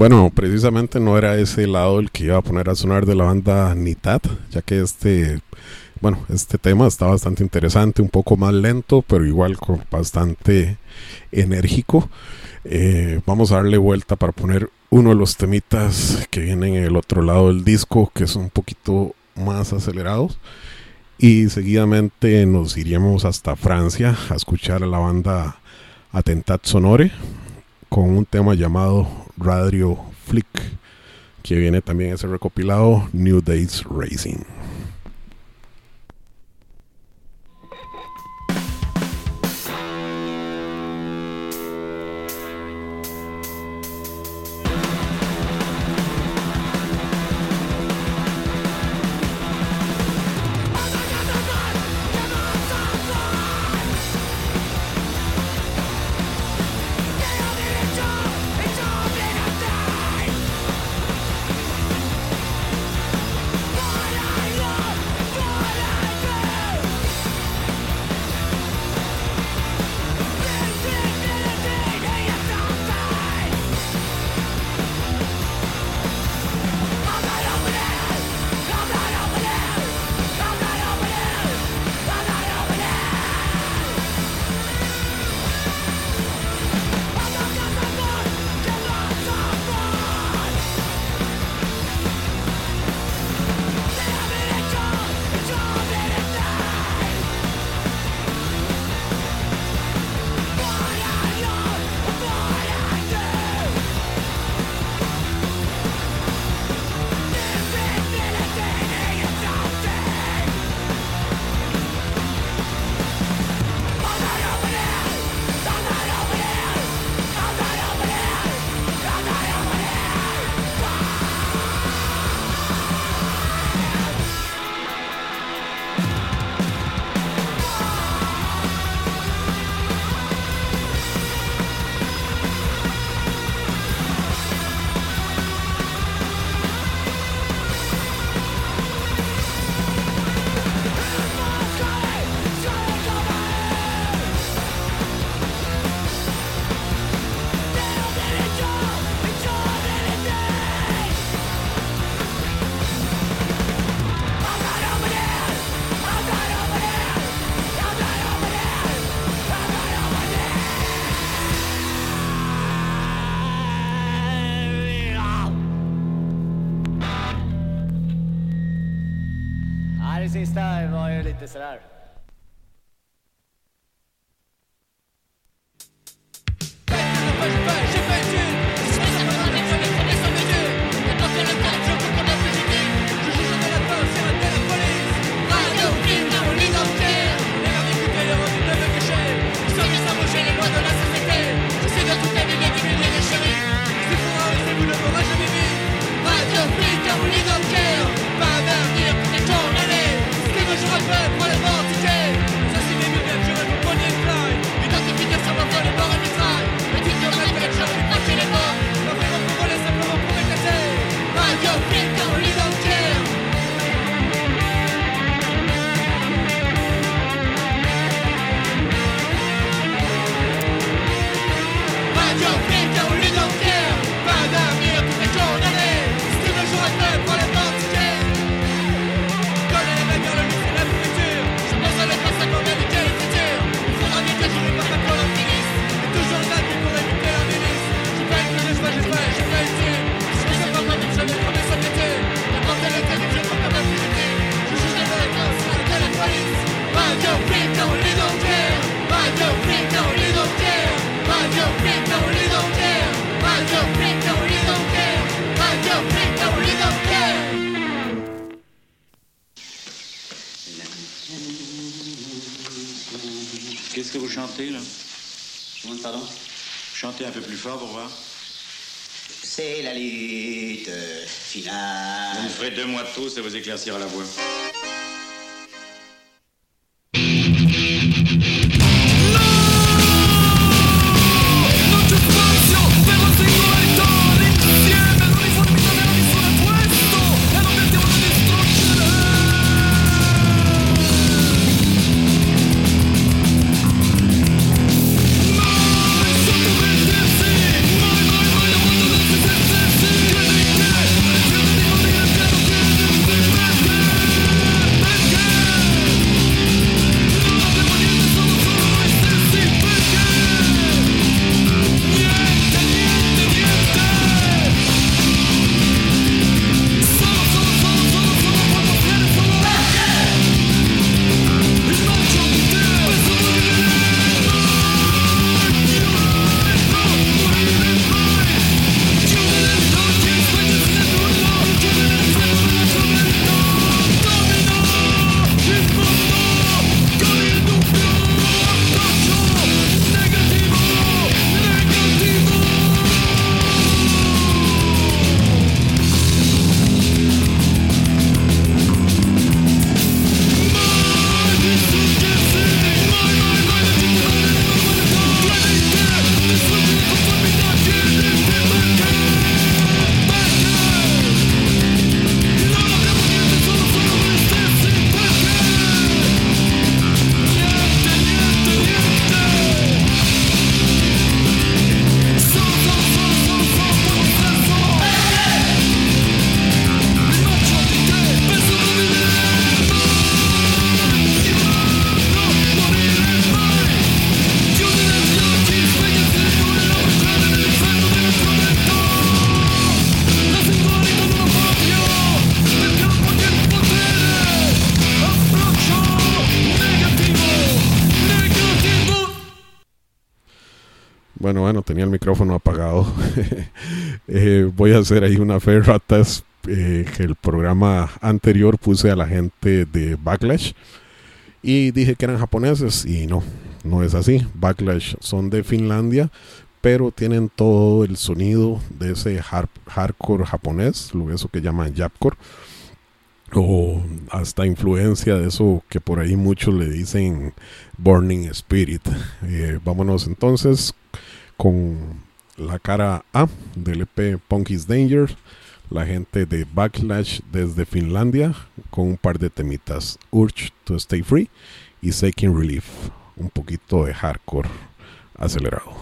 S4: Bueno, precisamente no era ese lado el que iba a poner a sonar de la banda Nitat, ya que este tema está bastante interesante, un poco más lento, pero igual bastante enérgico. Vamos a darle vuelta para poner uno de los temitas que vienen en el otro lado del disco, que son un poquito más acelerados. Y seguidamente nos iríamos hasta Francia a escuchar a la banda Attentat Sonore con un tema llamado Radio Flick, que viene también ese recopilado New Days Racing.
S8: Det sista var ju lite sådär.
S9: Qu'est-ce que vous chantez là?
S10: Pardon?
S9: Chantez un peu plus fort pour voir.
S10: C'est la lutte finale.
S9: Vous me ferez 2 mois de toast et vous éclaircira la voix.
S3: This
S4: Bueno, tenía el micrófono apagado. Voy a hacer ahí una fe de ratas. Que el programa anterior puse a la gente de Backlash y dije que eran japoneses, y no es así. Backlash son de Finlandia, pero tienen todo el sonido de ese hardcore japonés, eso que llaman Japcore, o hasta influencia de eso que por ahí muchos le dicen Burning Spirit. Vámonos entonces con la cara A del EP Punk is Danger, la gente de Backlash desde Finlandia, con un par de temitas: Urge to Stay Free y Seeking Relief, un poquito de hardcore acelerado.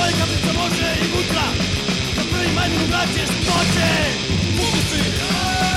S1: Może i jutra, to byli mani ugacie, stocie! Mówi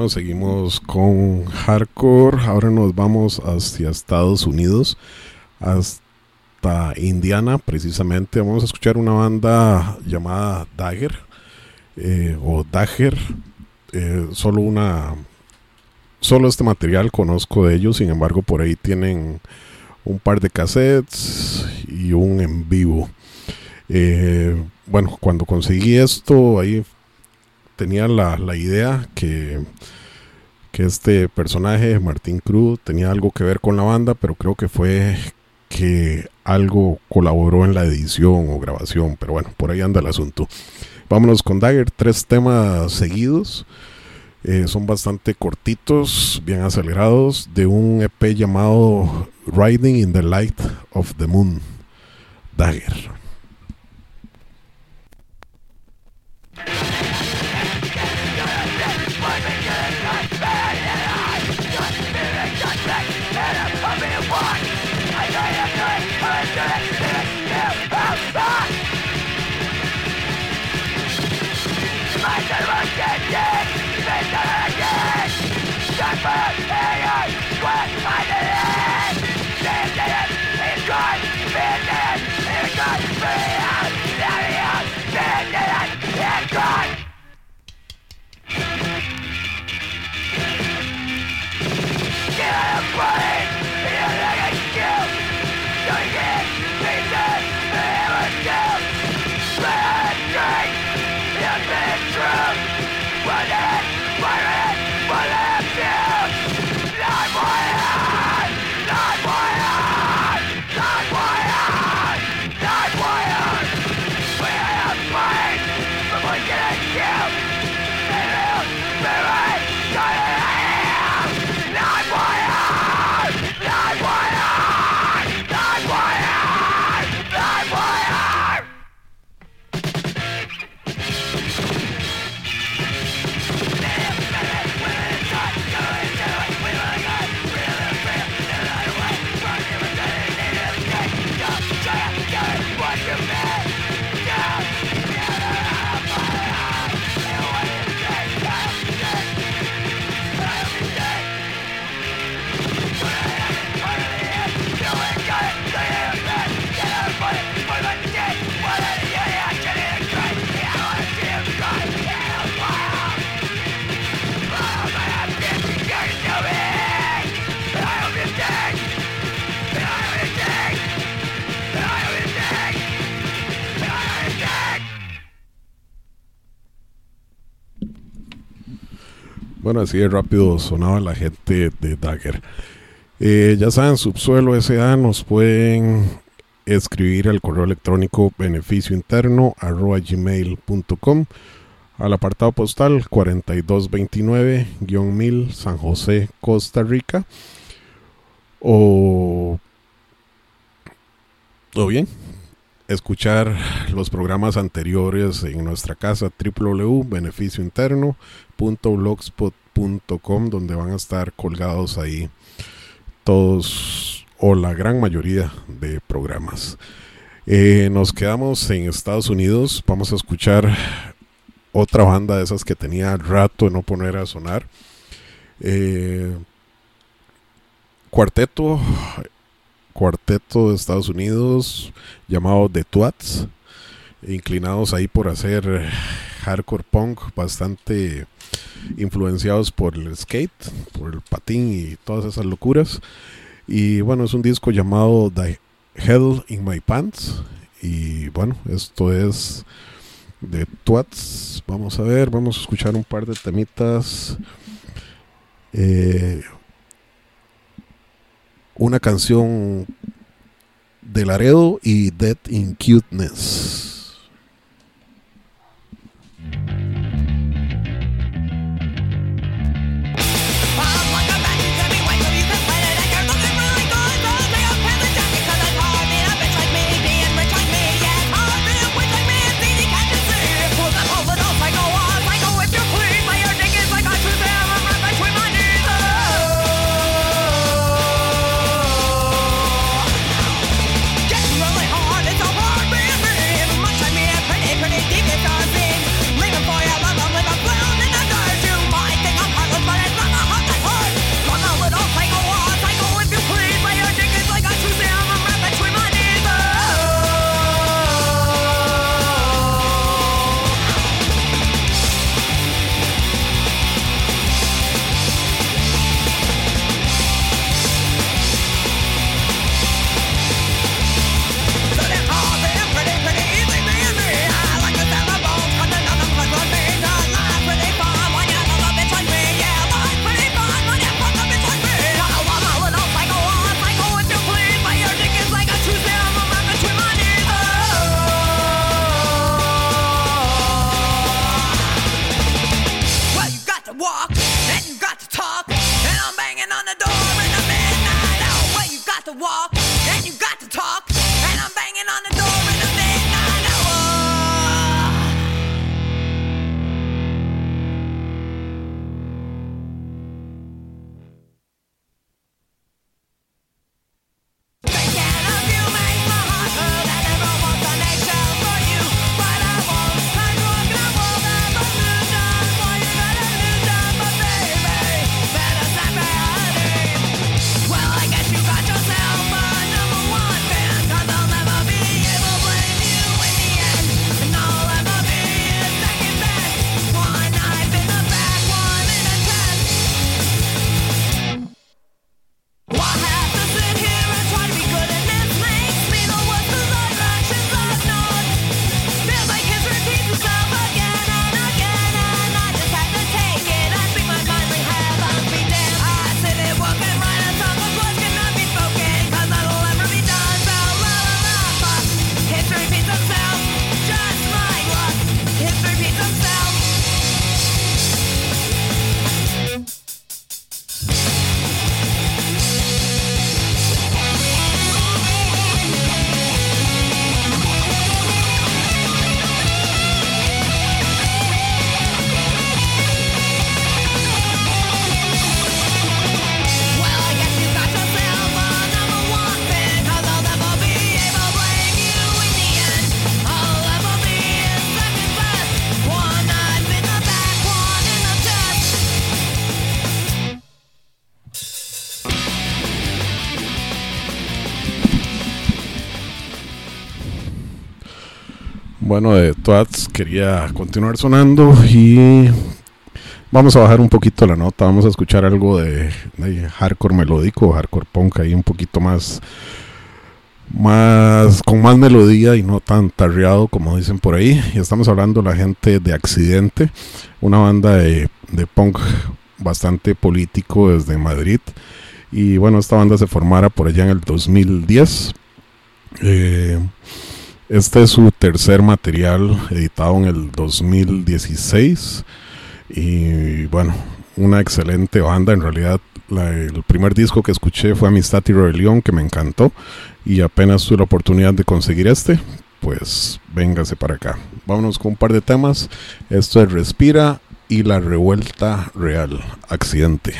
S4: bueno, seguimos con hardcore. Ahora nos vamos hacia Estados Unidos, hasta Indiana precisamente. Vamos a escuchar una banda llamada Dagger o Dagger. Solo este material conozco de ellos, sin embargo por ahí tienen un par de cassettes y un en vivo. Bueno, cuando conseguí esto, ahí tenía la idea que este personaje, Martín Cruz, tenía algo que ver con la banda, pero creo que fue que algo colaboró en la edición o grabación, pero bueno, por ahí anda el asunto. Vámonos con Dagger, 3 temas seguidos. Son bastante cortitos, bien acelerados, de un EP llamado Riding in the Light of the Moon. Dagger. Bueno, así de rápido sonaba la gente de Dagger. Ya saben, Subsuelo S.A. nos pueden escribir al correo electrónico beneficiointerno@gmail.com, al apartado postal 4229-1000 San José, Costa Rica, o bien escuchar los programas anteriores en nuestra casa www.beneficiointerno.blogspot.com, donde van a estar colgados ahí todos o la gran mayoría de programas. Nos quedamos en Estados Unidos. Vamos a escuchar otra banda de esas que tenía rato de no poner a sonar. Cuarteto de Estados Unidos llamado The Twats, inclinados ahí por hacer hardcore punk, bastante influenciados por el skate, por el patín y todas esas locuras. Y bueno, es un disco llamado The Hell in My Pants. Y bueno, esto es The Twats. Vamos a escuchar un par de temitas. Una canción de Laredo y Dead in Cuteness.
S3: Getting really hard, it's a hard being me.
S4: Bueno, de Twats quería continuar sonando y vamos a bajar un poquito la nota. Vamos a escuchar algo de hardcore melódico, hardcore punk, ahí un poquito más con más melodía y no tan tarreado como dicen por ahí. Y estamos hablando de la gente de Accidente, una banda de punk bastante político desde Madrid. Y bueno, esta banda se formara por allá en el 2010. Este es su tercer material, editado en el 2016. Y bueno, una excelente banda. En realidad el primer disco que escuché fue Amistad y Rebelión, que me encantó, y apenas tuve la oportunidad de conseguir pues véngase para acá. Vámonos con un par de temas. Esto es Respira y La Revuelta Real, Accidente.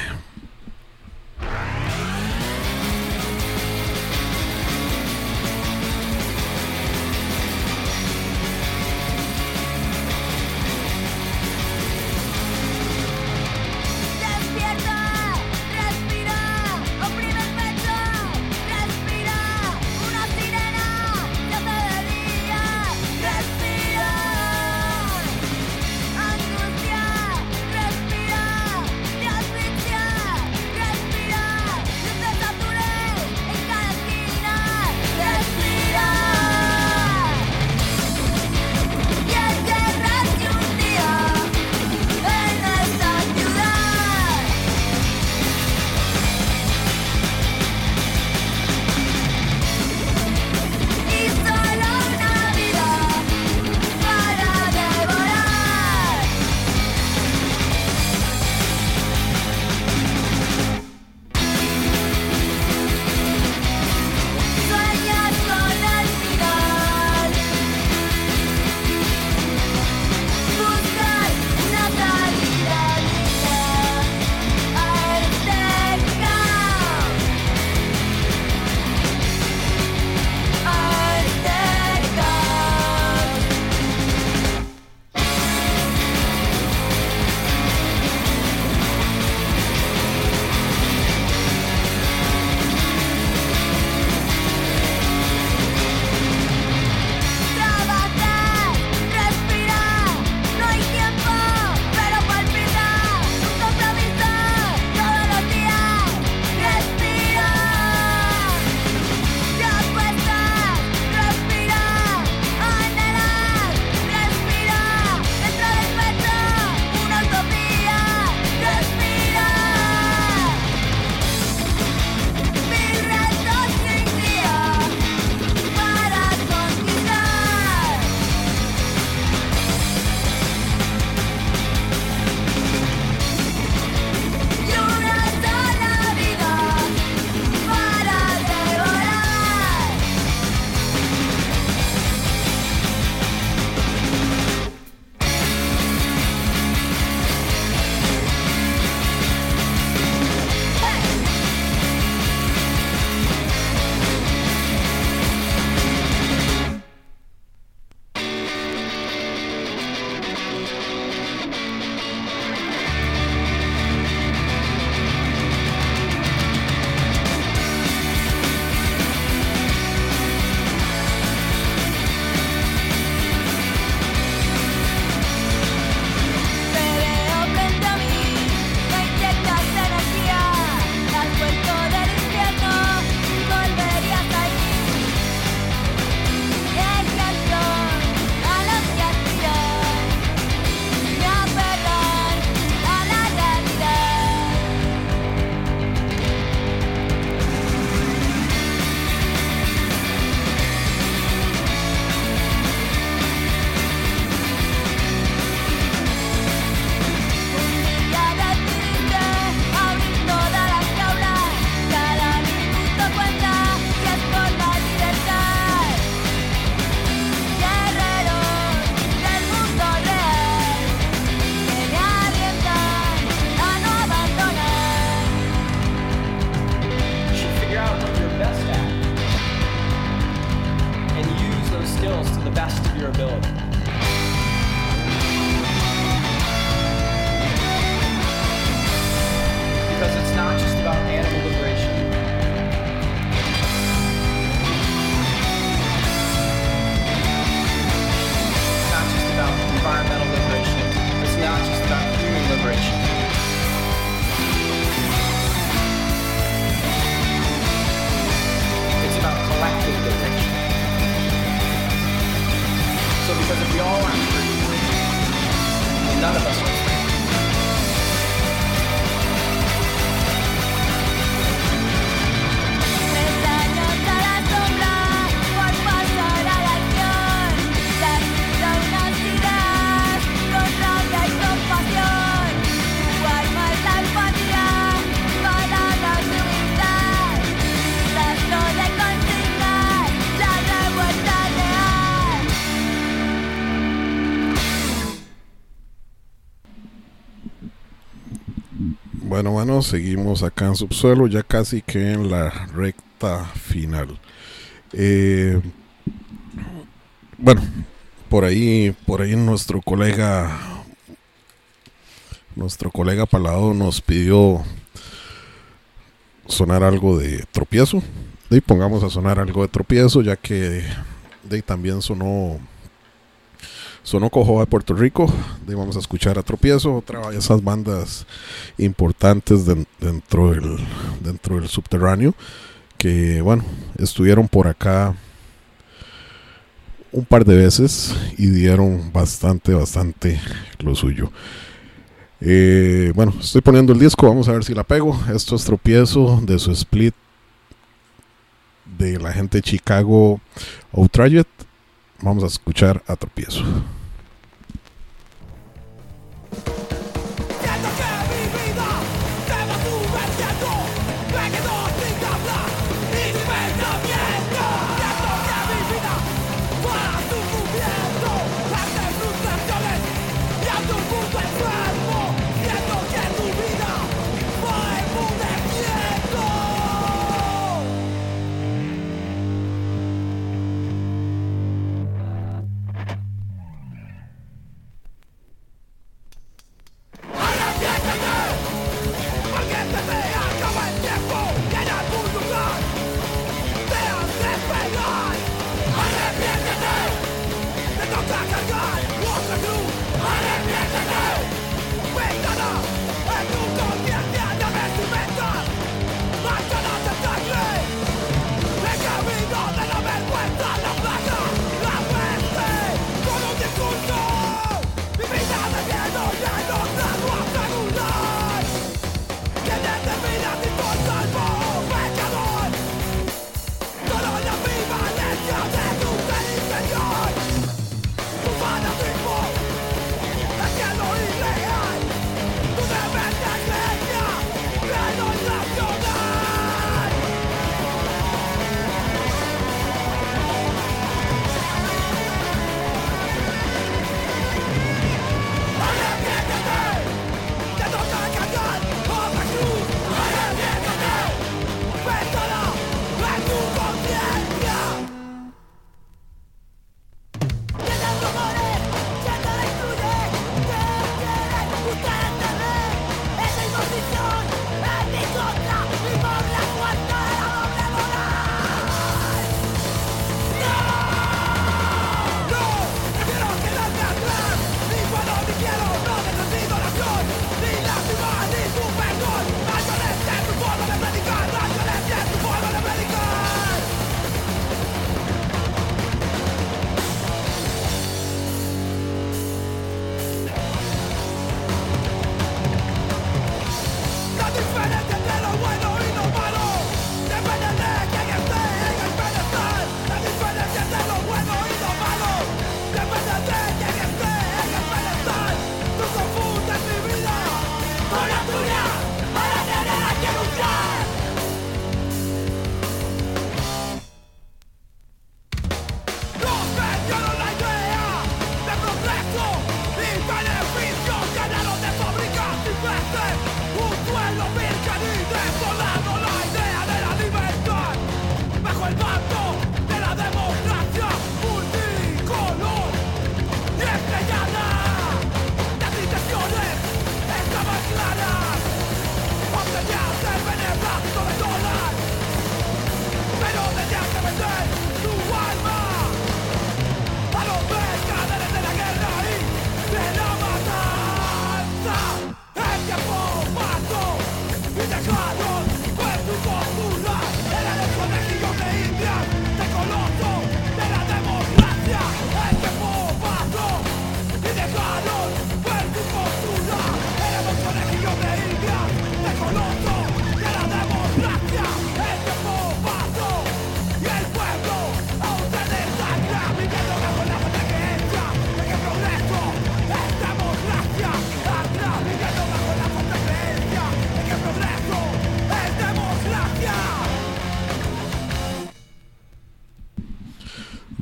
S11: all I'm free. And none of us are free.
S4: Bueno, seguimos acá en Subsuelo, ya casi que en la recta final. Bueno, por ahí nuestro colega Palado nos pidió sonar algo de Tropiezo. Y pongamos a sonar algo de Tropiezo, ya que también sonó Cojoa de Puerto Rico. Vamos a escuchar a Tropiezo, otra de esas bandas importantes dentro del subterráneo, que bueno, estuvieron por acá un par de veces y dieron bastante lo suyo. Bueno, estoy poniendo el disco, vamos a ver si la pego. Esto es Tropiezo de su split de la gente de Chicago, Outraged. Vamos a escuchar a Tropiezo.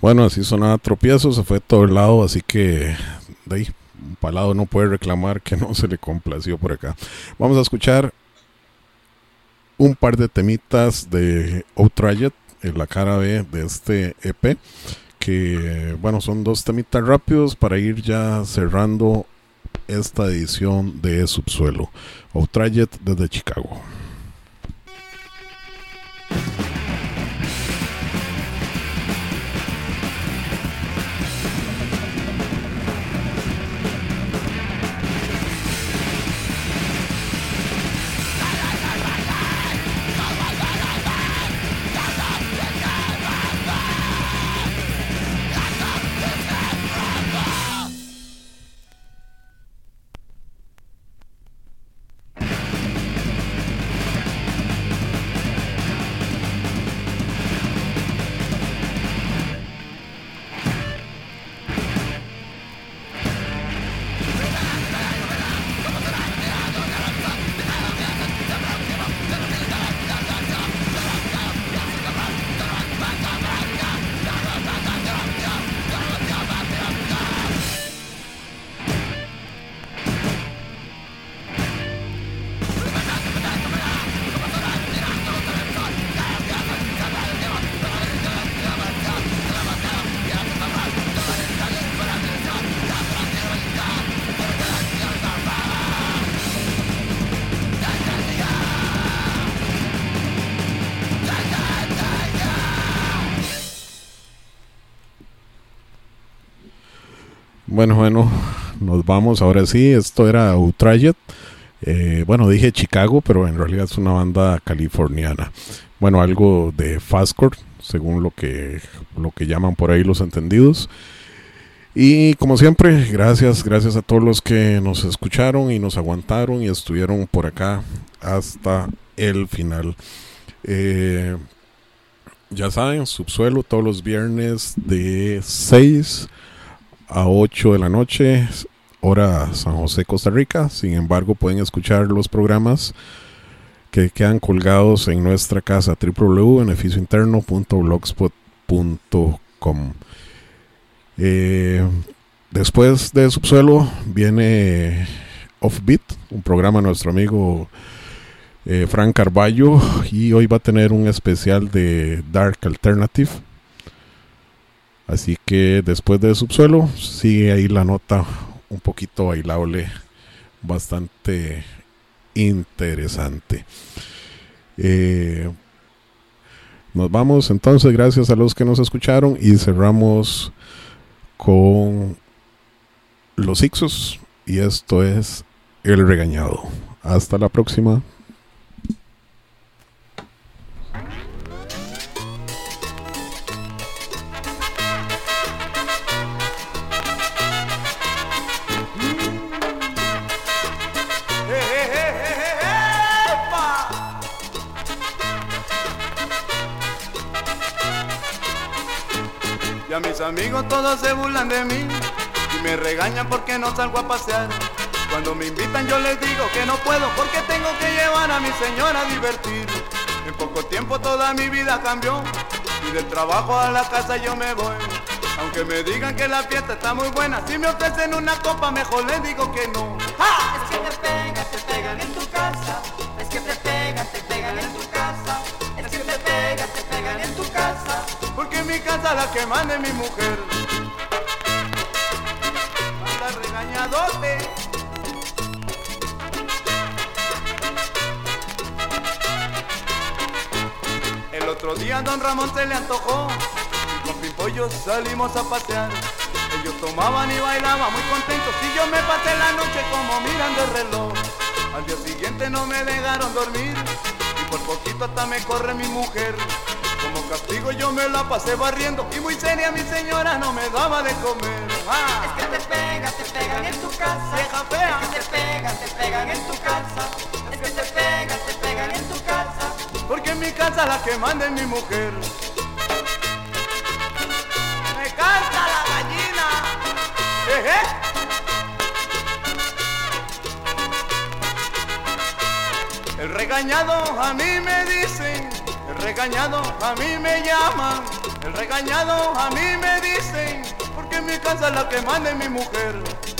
S4: Bueno, así sonaba Tropiezo, se fue a todo el lado, así que de ahí, Palado no puede reclamar que no se le complació por acá. Vamos a escuchar un par de temitas de Outrageous, en la cara B de este EP, que bueno, son 2 temitas rápidos para ir ya cerrando esta edición de Subsuelo. Outrageous desde Chicago. Bueno, nos vamos ahora sí. Esto era Outrageous. Bueno, dije Chicago, pero en realidad es una banda californiana. Bueno, algo de fastcore, según lo que llaman por ahí los entendidos. Y como siempre, gracias a todos los que nos escucharon y nos aguantaron y estuvieron por acá hasta el final. Ya saben, Subsuelo todos los viernes de 6 a 8 de la noche, hora San José, Costa Rica. Sin embargo, pueden escuchar los programas que quedan colgados en nuestra casa www.beneficiointerno.blogspot.com. Después de Subsuelo viene Offbeat, un programa de nuestro amigo Frank Carballo, y hoy va a tener un especial de Dark Alternative. Así que después de Subsuelo sigue ahí la nota un poquito bailable, bastante interesante. Nos vamos entonces, gracias a los que nos escucharon, y cerramos con los Ixos, y esto es El Regañado. Hasta la próxima.
S12: Ya mis amigos todos se burlan de mí y me regañan porque no salgo a pasear. Cuando me invitan yo les digo que no puedo porque tengo que llevar a mi señora a divertir. En poco tiempo toda mi vida cambió y del trabajo a la casa yo me voy. Aunque me digan que la fiesta está muy buena, si me ofrecen una copa mejor les digo que no. ¡Ja!
S3: Es que te pegan en tu casa. Es que te pegan en tu casa. Es que te pegan en tu casa.
S12: Porque en mi casa la que manda es mi mujer. Anda regañadote. El otro día a don Ramón se le antojó y con Pimpollo salimos a pasear. Ellos tomaban y bailaban muy contentos y yo me pasé la noche como mirando el reloj. Al día siguiente no me dejaron dormir y por poquito hasta me corre mi mujer. Como castigo yo me la pasé barriendo y muy seria mi señora no me daba de comer. ¡Ah!
S3: Es que te pegan en tu casa.
S12: Vieja fea.
S3: Es que te pegan en tu casa. Es que te pegan en tu casa.
S12: Porque en mi casa la que manda es mi mujer. ¡Me canta la gallina! El regañado a mí me dicen, el regañado a mí me llaman, el regañado a mí me porque en mi casa la que manda es mi mujer.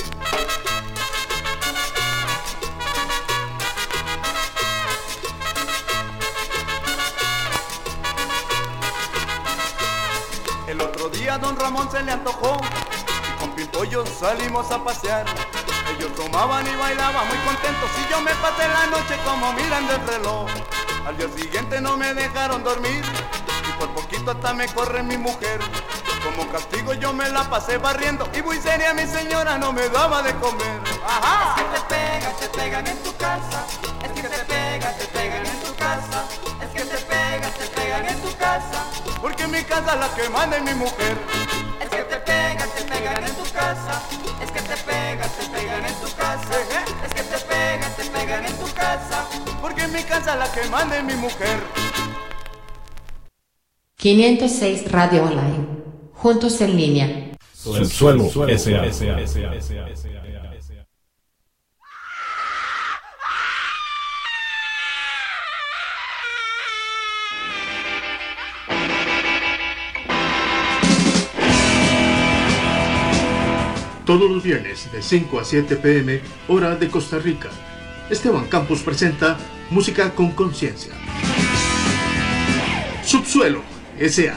S12: El otro día a don Ramón se le antojó y con Pimpollo salimos a pasear. Ellos tomaban y bailaban muy contentos y yo me pasé la noche como mirando el reloj. Al día siguiente no me dejaron dormir y por poquito hasta me corre mi mujer. Como castigo yo me la pasé barriendo y muy seria mi señora no me daba de comer. Ajá.
S3: Es que te pegan en tu casa. Es que te pegan en tu casa. Es que te pegan en tu casa.
S12: Porque en mi casa la que manda es mi mujer.
S3: Es que te pegan en tu casa. Es que te pegan en tu casa. Es que te pegan en tu casa.
S12: Porque en mi casa la que manda es mi mujer.
S7: 506 Radio Online. Juntos en línea.
S2: Subsuelo S.A.
S13: Todos los viernes de 5 a 7 p.m. hora de Costa Rica, Esteban Campos presenta Música con Conciencia. Subsuelo S.A.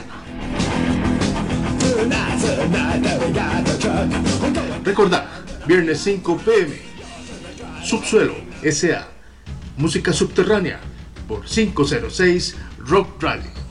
S13: Recordad, viernes 5 p.m. Subsuelo S.A. Música subterránea por 506 Rock Radio.